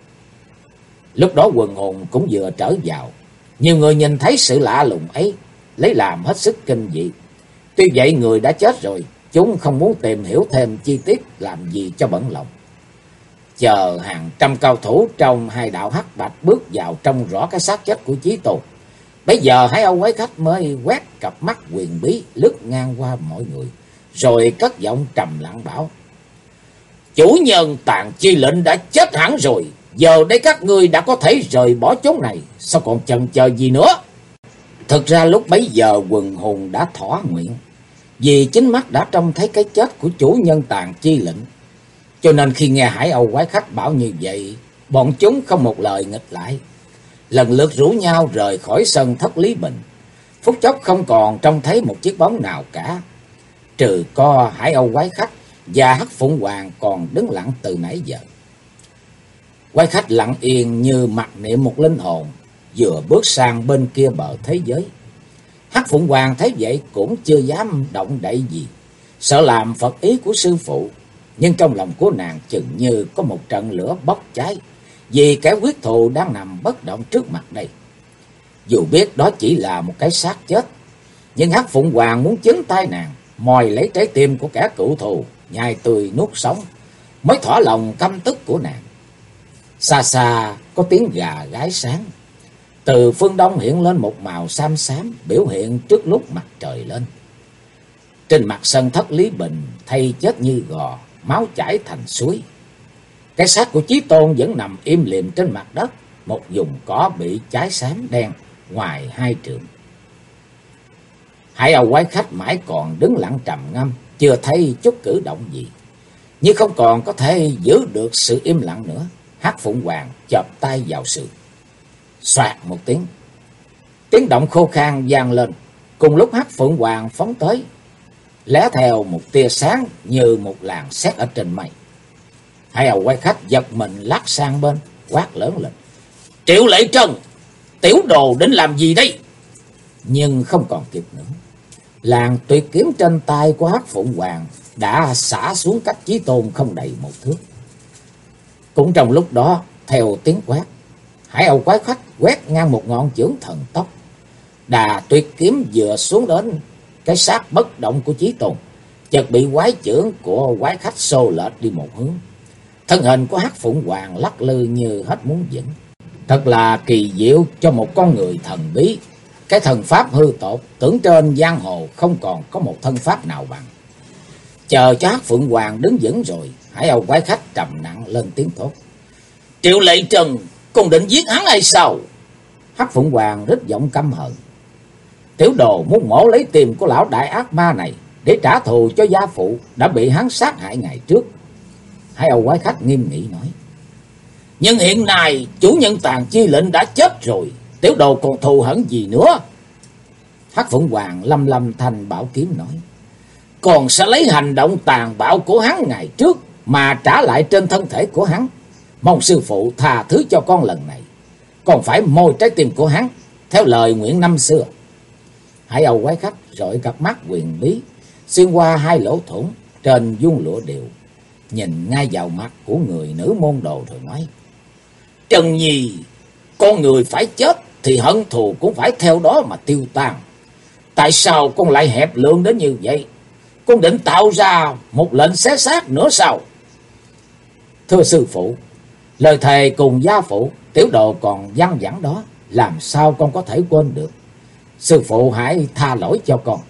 Lúc đó quần hồn cũng vừa trở vào. Nhiều người nhìn thấy sự lạ lùng ấy, lấy làm hết sức kinh dị. Tuy vậy người đã chết rồi, chúng không muốn tìm hiểu thêm chi tiết làm gì cho bận lòng. Chờ hàng trăm cao thủ trong hai đạo hắc bạch bước vào trông rõ cái xác chết của Chí Tôn, bây giờ Hải Âu quái khách mới quét cặp mắt huyền bí lướt ngang qua mọi người, rồi cất giọng trầm lặng bảo: chủ nhân Tàn Chi Lệnh đã chết hẳn rồi. Giờ đây các ngươi đã có thể rời bỏ chốn này, sao còn chần chờ gì nữa? Thực ra lúc bấy giờ quần hồn đã thỏa nguyện, vì chính mắt đã trông thấy cái chết của chủ nhân Tàn Chi Lệnh. Cho nên khi nghe Hải Âu quái khách bảo như vậy, bọn chúng không một lời nghịch lại, lần lượt rủ nhau rời khỏi sân Thất Lý Bình. Phút chốc không còn trông thấy một chiếc bóng nào cả, trừ có Hải Âu quái khách và Hắc Phụng Hoàng còn đứng lặng từ nãy giờ. Quái khách lặng yên như mặc niệm một linh hồn, vừa bước sang bên kia bờ thế giới. Hắc Phụng Hoàng thấy vậy cũng chưa dám động đậy gì, sợ làm phật ý của sư phụ. Nhưng trong lòng của nàng chừng như có một trận lửa bốc cháy, vì kẻ quyết thù đang nằm bất động trước mặt đây. Dù biết đó chỉ là một cái xác chết, nhưng Hắc Phụng Hoàng muốn chính tay nàng mòi lấy trái tim của kẻ cựu thù, nhai tươi nuốt sống, mới thỏa lòng căm tức của nàng. Xa xa có tiếng gà gáy sáng. Từ phương đông hiện lên một màu xám xám, biểu hiện trước lúc mặt trời lên. Trên mặt sân Thất Lý Bình thay chết như gò, máu chảy thành suối. Cái xác của Chí Tôn vẫn nằm im lìm trên mặt đất, một vùng cỏ bị cháy xám đen ngoài hai trượng. Hải Âu quái khách mãi còn đứng lặng trầm ngâm, chưa thấy chút cử động gì. Nhưng không còn có thể giữ được sự im lặng nữa, Hắc Phụng Hoàng chộp tay vào sườn. Xoạt một tiếng, tiếng động khô khan vang lên. Cùng lúc Hắc Phụng Hoàng phóng tới, lé theo một tia sáng như một làn sét ở trên mây. Hải Âu quái khách giật mình lắc sang bên, quát lớn lên: Triệu Lệ Trân, tiểu đồ định làm gì đây? Nhưng không còn kịp nữa. Làn tuyệt kiếm trên tay của Hắc Phụng Hoàng đã xả xuống cách Chí Tôn không đầy một thước. Cũng trong lúc đó, theo tiếng quát, Hải Âu quái khách quét ngang một ngọn chưởng thần tốc. Đà tuyệt kiếm vừa xuống đến cái xác bất động của Chí Tôn, chợt bị quái chưởng của quái khách xô lệch đi một hướng. Thân hình của Hắc Phụng Hoàng lắc lư như hết muốn vững. Thật là kỳ diệu cho một con người thần bí. Cái thần pháp hư tột, tưởng trên giang hồ không còn có một thân pháp nào bằng. Chờ cho Hắc Phụng Hoàng đứng vững rồi, Hải Âu quái khách trầm nặng lên tiếng thốt: Triệu Lệ Trân, còn định giết hắn hay sao? Hắc Phụng Hoàng rít giọng căm hận: Tiểu đồ muốn mổ lấy tim của lão đại ác ma này, để trả thù cho gia phụ đã bị hắn sát hại ngày trước. Hải Âu quái khách nghiêm nghị nói. Nhưng hiện nay chủ nhân Tàn Chi Lệnh đã chết rồi, tiểu đồ còn thù hận gì nữa? Hắc Phượng Hoàng lâm lâm thanh bảo kiếm nói. Còn sẽ lấy hành động tàn bạo của hắn ngày trước mà trả lại trên thân thể của hắn. Mong sư phụ tha thứ cho con lần này. Còn phải môi trái tim của hắn theo lời nguyện năm xưa. Hải Âu quái khách rọi cặp mắt huyền bí xuyên qua hai lỗ thủng trên vuông lụa đều, nhìn ngay vào mặt của người nữ môn đồ rồi nói. Trần Nhi, con người phải chết thì hận thù cũng phải theo đó mà tiêu tan. Tại sao con lại hẹp lượng đến như vậy? Con định tạo ra một lệnh xé xác nữa sao? Thưa sư phụ, lời thề cùng gia phụ tiểu đồ còn văng vẳng đó, làm sao con có thể quên được? Sư phụ hãy tha lỗi cho con.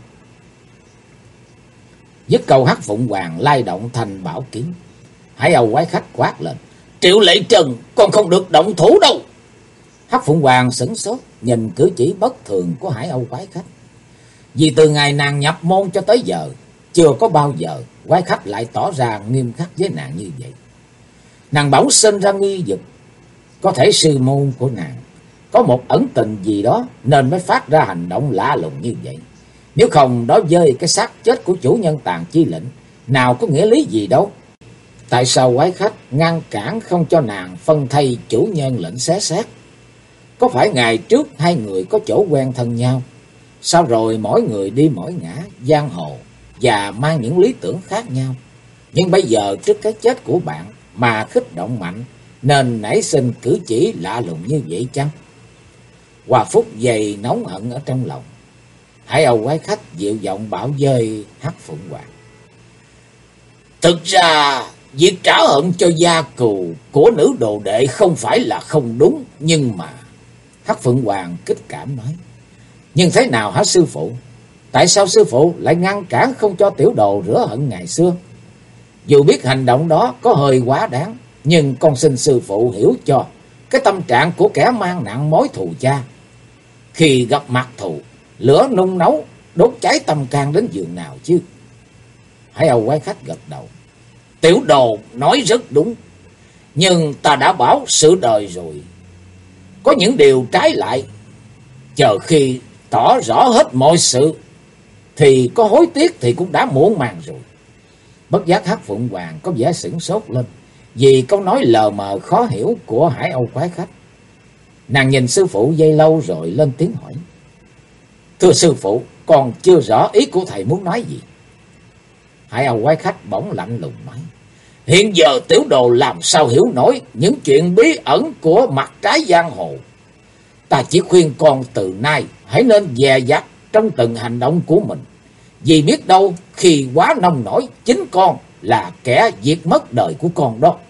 Dứt câu, Hắc Phụng Hoàng lay động thành bảo kiếm. Hải Âu quái khách quát lên. Triệu Lệ Trần, con không được động thủ đâu. Hắc Phụng Hoàng sửng sốt nhìn cử chỉ bất thường của Hải Âu quái khách. Vì từ ngày nàng nhập môn cho tới giờ, chưa có bao giờ quái khách lại tỏ ra nghiêm khắc với nàng như vậy. Nàng bỗng sinh ra nghi vực, có thể sư môn của nàng có một ẩn tình gì đó nên mới phát ra hành động lạ lùng như vậy. Nếu không, đối với cái xác chết của chủ nhân Tàn Chi Lệnh nào có nghĩa lý gì đâu. Tại sao quái khách ngăn cản không cho nàng phân thay chủ nhân lệnh xé xác? Có phải ngày trước hai người có chỗ quen thân nhau, sau rồi mỗi người đi mỗi ngã giang hồ và mang những lý tưởng khác nhau, nhưng bây giờ trước cái chết của bạn mà khích động mạnh nên nảy sinh cử chỉ lạ lùng như vậy chăng? Hòa Phúc dày nóng hận ở trong lòng. Hải Âu quái khách dịu giọng bảo với Hắc Phụng Hoàng. Thực ra việc trả hận cho gia cừu của nữ đồ đệ không phải là không đúng, nhưng mà... Hắc Phượng Hoàng kích cảm nói. Nhưng thế nào hả sư phụ? Tại sao sư phụ lại ngăn cản không cho tiểu đồ rửa hận ngày xưa? Dù biết hành động đó có hơi quá đáng, nhưng con xin sư phụ hiểu cho cái tâm trạng của kẻ mang nặng mối thù cha. Khi gặp mặt thù, lửa nung nấu, đốt cháy tâm can đến giường nào chứ? Hải Âu quái khách gật đầu. Tiểu đồ nói rất đúng, nhưng ta đã bảo sự đời rồi. Có những điều trái lại, chờ khi tỏ rõ hết mọi sự thì có hối tiếc thì cũng đã muộn màng rồi. Bất giác Hắc Phụng Hoàng có vẻ sửng sốt lên vì câu nói lờ mờ khó hiểu của Hải Âu quái khách. Nàng nhìn sư phụ giây lâu rồi lên tiếng hỏi. Thưa sư phụ, còn chưa rõ ý của thầy muốn nói gì. Hải Âu quái khách bỗng lạnh lùng nói. Hiện giờ tiểu đồ làm sao hiểu nổi những chuyện bí ẩn của mặt trái giang hồ. Ta chỉ khuyên con từ nay hãy nên dè dặt trong từng hành động của mình. Vì biết đâu khi quá nông nổi, chính con là kẻ diệt mất đời của con đó.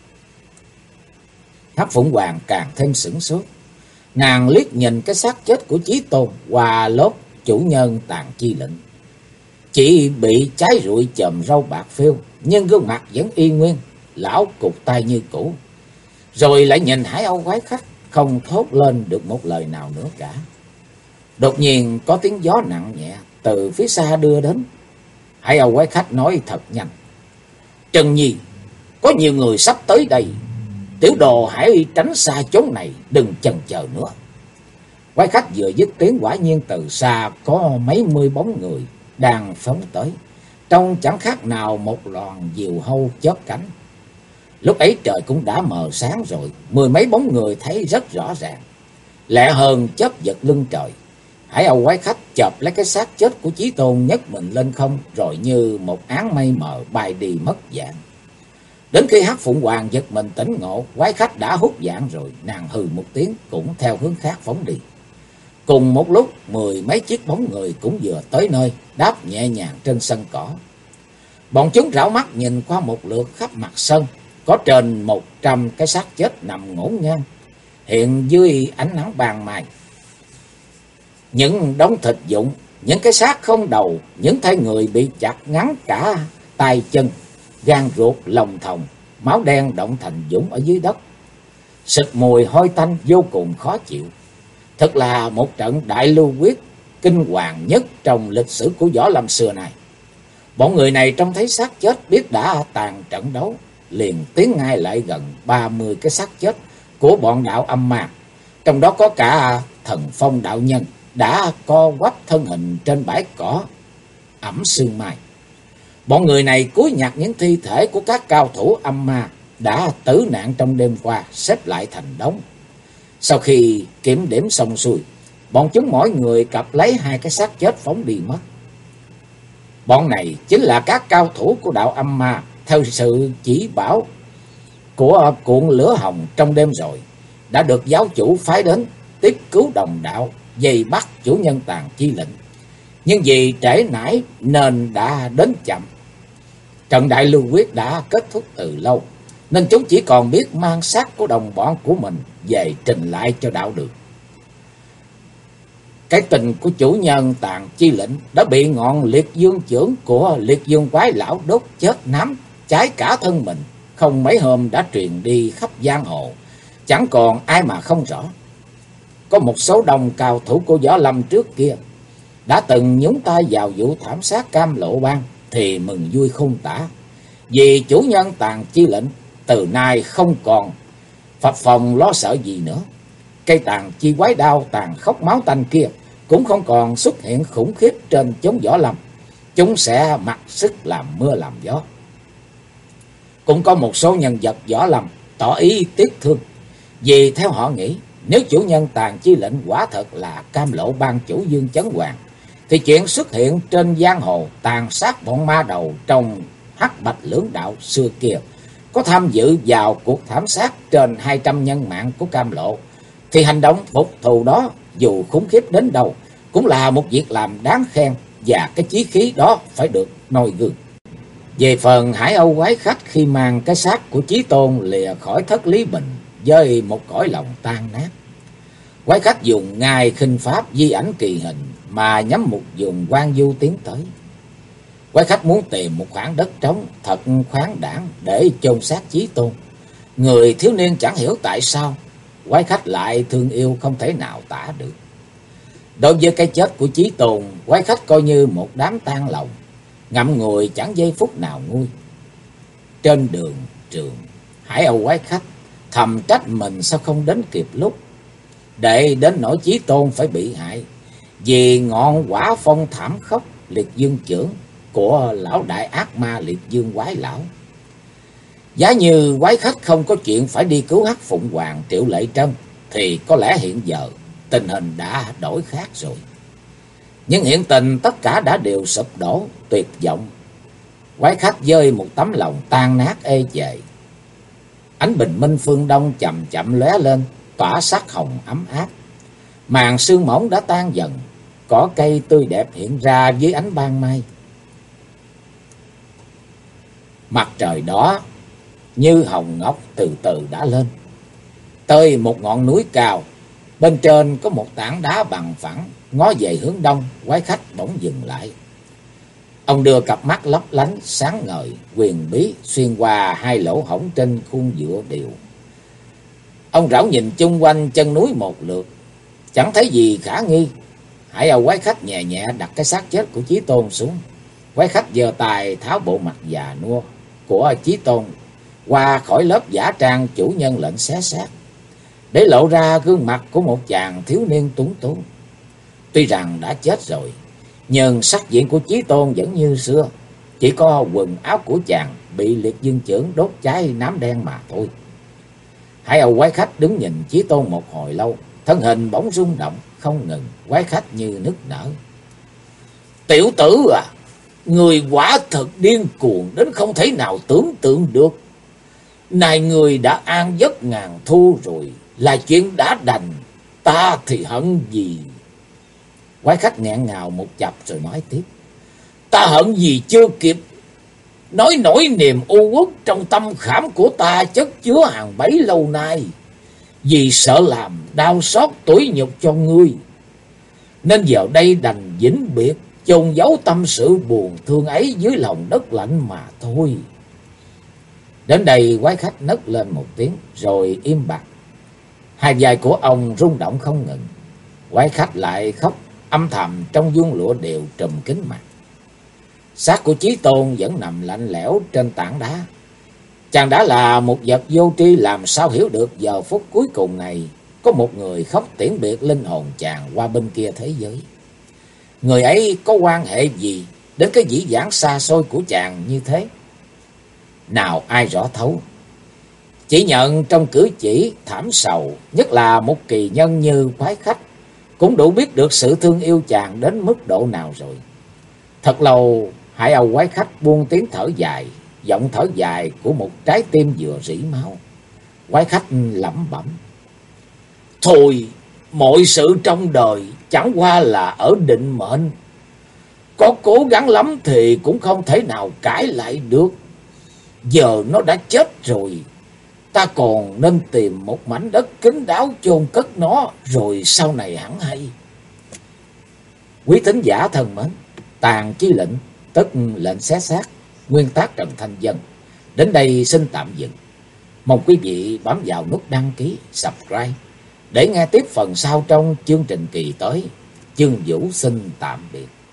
Hắc Phụng Hoàng càng thêm sửng sốt. Nàng liếc nhìn cái xác chết của Chí Tôn qua lớp chủ nhân Tàn Chi Lệnh. Chỉ bị cháy rụi chòm râu bạc phêu, nhưng gương mặt vẫn y nguyên, lão cụt tay như cũ. Rồi lại nhìn Hải Âu quái khách, không thốt lên được một lời nào nữa cả. Đột nhiên có tiếng gió nặng nhẹ từ phía xa đưa đến. Hải Âu quái khách nói thật nhanh. Trần Nhi, có nhiều người sắp tới đây. Tiểu đồ hãy tránh xa chốn này, đừng chần chờ nữa. Quái khách vừa dứt tiếng, quả nhiên từ xa có mấy mươi bóng người đang phóng tới, trông chẳng khác nào một loàn diều hâu chớp cánh. Lúc ấy trời cũng đã mờ sáng rồi, mười mấy bóng người thấy rất rõ ràng, lẹ hơn chớp giật lưng trời. Hải Âu quái khách chộp lấy cái xác chết của Chí Tôn, nhấc mình lên không, rồi như một áng mây mờ bay đi mất dạng. Đến khi Hắc Phụng Hoàng giật mình tỉnh ngộ, quái khách đã hút dạng rồi, nàng hừ một tiếng cũng theo hướng khác phóng đi. Cùng một lúc, mười mấy chiếc bóng người cũng vừa tới nơi, đáp nhẹ nhàng trên sân cỏ. Bọn chúng rảo mắt nhìn qua một lượt khắp mặt sân, có trên 100 cái xác chết nằm ngổn ngang, hiện dưới ánh nắng ban mai. Những đống thịt vụn, những cái xác không đầu, những thân người bị chặt ngắn cả tay chân, gan ruột lòng thòng, máu đen động thành vũng ở dưới đất. Sực mùi hôi tanh vô cùng khó chịu. Thật là một trận đại lưu quyết kinh hoàng nhất trong lịch sử của võ lâm xưa này. Bọn người này trông thấy xác chết biết đã tàn trận đấu, liền tiến ngay lại gần 30 cái xác chết của bọn đạo âm ma. Trong đó có cả Thần Phong đạo nhân đã co quắp thân hình trên bãi cỏ ẩm sương mai. Bọn người này cúi nhặt những thi thể của các cao thủ âm ma đã tử nạn trong đêm qua, xếp lại thành đống. Sau khi kiểm điểm xong xuôi, bọn chúng mỗi người cặp lấy 2 cái xác chết phóng đi mất. Bọn này chính là các cao thủ của đạo âm ma theo sự chỉ bảo của cuộn lửa hồng trong đêm rồi, đã được giáo chủ phái đến tiếp cứu đồng đạo, dây bắt chủ nhân Tàn Chi Lệnh. Nhưng vì trễ nải nên đã đến chậm. Trận đại lưu quyết đã kết thúc từ lâu, nên chúng chỉ còn biết mang xác của đồng bọn của mình về trình lại cho đạo được. Cái tình của chủ nhân Tàn Chi Lệnh đã bị ngọn liệt dương chưởng của liệt dương quái lão đốt chết nám cháy cả thân mình, không mấy hôm đã truyền đi khắp giang hồ, chẳng còn ai mà không rõ. Có một số đồng cao thủ của Võ Lâm trước kia đã từng nhúng tay vào vụ thảm sát Cam Lộ Bang thì mừng vui không tả, vì chủ nhân Tàn Chi Lệnh từ nay không còn phập phồng lo sợ gì nữa. Cây tàn chi quái đao tàn khốc máu tanh kia cũng không còn xuất hiện khủng khiếp trên chốn Võ Lâm, chúng sẽ mặc sức làm mưa làm gió. Cũng có một số nhân vật Võ Lâm tỏ ý tiếc thương, vì theo họ nghĩ nếu chủ nhân Tàn Chi Lệnh quả thật là Cam Lộ Bang chủ Dương Chấn Hoàng, thì chuyện xuất hiện trên giang hồ tàn sát bọn ma đầu trong Hắc Bạch Lưỡng Đạo xưa kia, có tham dự vào cuộc thảm sát trên 200 nhân mạng của Cam Lộ, thì hành động phục thù đó dù khủng khiếp đến đâu cũng là một việc làm đáng khen, và cái chí khí đó phải được noi gương. Về phần Hải Âu quái khách, khi mang cái xác của Chí Tôn lìa khỏi thất Lý Bình với một cõi lòng tan nát, quái khách dùng ngài khinh pháp di ảnh kỳ hình mà nhắm một vùng hoang vu tiến tới. Quái khách muốn tìm một khoảng đất trống thật khoáng đãng để chôn xác Chí Tôn. Người thiếu niên chẳng hiểu tại sao quái khách lại thương yêu không thể nào tả được. Đối với cái chết của Chí Tôn, quái khách coi như một đám tan lòng, ngậm ngùi chẳng giây phút nào nguôi. Trên đường trường, Hải Âu quái khách thầm trách mình sao không đến kịp lúc, để đến nỗi Chí Tôn phải bị hại vì ngọn quả phong thảm khốc liệt dương chưởng của lão đại ác ma liệt dương quái lão. Giá như quái khách không có chuyện phải đi cứu Hắc Phụng Hoàng Triệu Lệ Trân, thì có lẽ hiện giờ tình hình đã đổi khác rồi. Nhưng hiện tình tất cả đã đều sụp đổ, tuyệt vọng. Quái khách với một tấm lòng tan nát ê chề. Ánh bình minh phương đông chậm chậm lóe lên, tỏa sắc hồng ấm áp. Màn sương mỏng đã tan dần, cỏ cây tươi đẹp hiện ra dưới ánh ban mai. Mặt trời đó như hồng ngọc từ từ đã lên. Tới một ngọn núi cao, bên trên có một tảng đá bằng phẳng, ngó về hướng đông. Quái khách bỗng dừng lại. Ông đưa cặp mắt lấp lánh sáng ngời quyền bí xuyên qua 2 lỗ hổng trên khuôn dựa điều. Ông rảo nhìn chung quanh chân núi một lượt, chẳng thấy gì khả nghi. Hải Âu quái khách nhẹ nhẹ đặt cái xác chết của Chí Tôn xuống. Quái khách giơ tay tháo bộ mặt già nua của Chí Tôn qua khỏi lớp giả trang chủ nhân lệnh xé xác, để lộ ra gương mặt của một chàng thiếu niên tuấn tú. Tuy rằng đã chết rồi, nhưng sắc diện của Chí Tôn vẫn như xưa, chỉ có quần áo của chàng bị liệt dương chưởng đốt cháy nám đen mà thôi. Hải Âu quái khách đứng nhìn Chí Tôn một hồi lâu, thân hình bỗng rung động không ngừng. Quái khách như nức nở. Tiểu tử à, người quả thật điên cuồng đến không thể nào tưởng tượng được. Này người đã an giấc ngàn thu rồi, là chuyện đã đành, ta thì hận gì? Quái khách nghẹn ngào một chập rồi nói tiếp. Ta hận gì chưa kịp nói nổi niềm u uất trong tâm khảm của ta chất chứa hàng bấy lâu nay, vì sợ làm đau xót tủi nhục cho ngươi, nên giờ đây đành vĩnh biệt, chôn giấu tâm sự buồn thương ấy dưới lòng đất lạnh mà thôi. Đến đây quái khách nấc lên một tiếng rồi im bặt. Hai vai của ông rung động không ngừng. Quái khách lại khóc âm thầm trong vuông lụa đều trùm kín mặt. Xác của Chí Tôn vẫn nằm lạnh lẽo trên tảng đá. Chàng đã là một vật vô tri, làm sao hiểu được giờ phút cuối cùng này có một người khóc tiễn biệt linh hồn chàng qua bên kia thế giới. Người ấy có quan hệ gì đến cái dĩ vãng xa xôi của chàng như thế? Nào ai rõ thấu. Chỉ nhận trong cử chỉ thảm sầu, nhất là một kỳ nhân như Quái Khách, cũng đủ biết được sự thương yêu chàng đến mức độ nào rồi. Thật lâu, Hải Âu Quái Khách buông tiếng thở dài, giọng thở dài của một trái tim vừa rỉ máu. Quái Khách lẩm bẩm: thôi, mọi sự trong đời chẳng qua là ở định mệnh. Có cố gắng lắm thì cũng không thể nào cãi lại được. Giờ nó đã chết rồi, ta còn nên tìm một mảnh đất kín đáo chôn cất nó, rồi sau này hẳn hay. Quý thính giả thân mến, Tàn Chi Lệnh, tức lệnh xé xác, nguyên tác Trần Thanh Vân, đến đây xin tạm dừng. Mong quý vị bấm vào nút đăng ký, subscribe để nghe tiếp phần sau trong chương trình kỳ tới. Chương Vũ xin tạm biệt.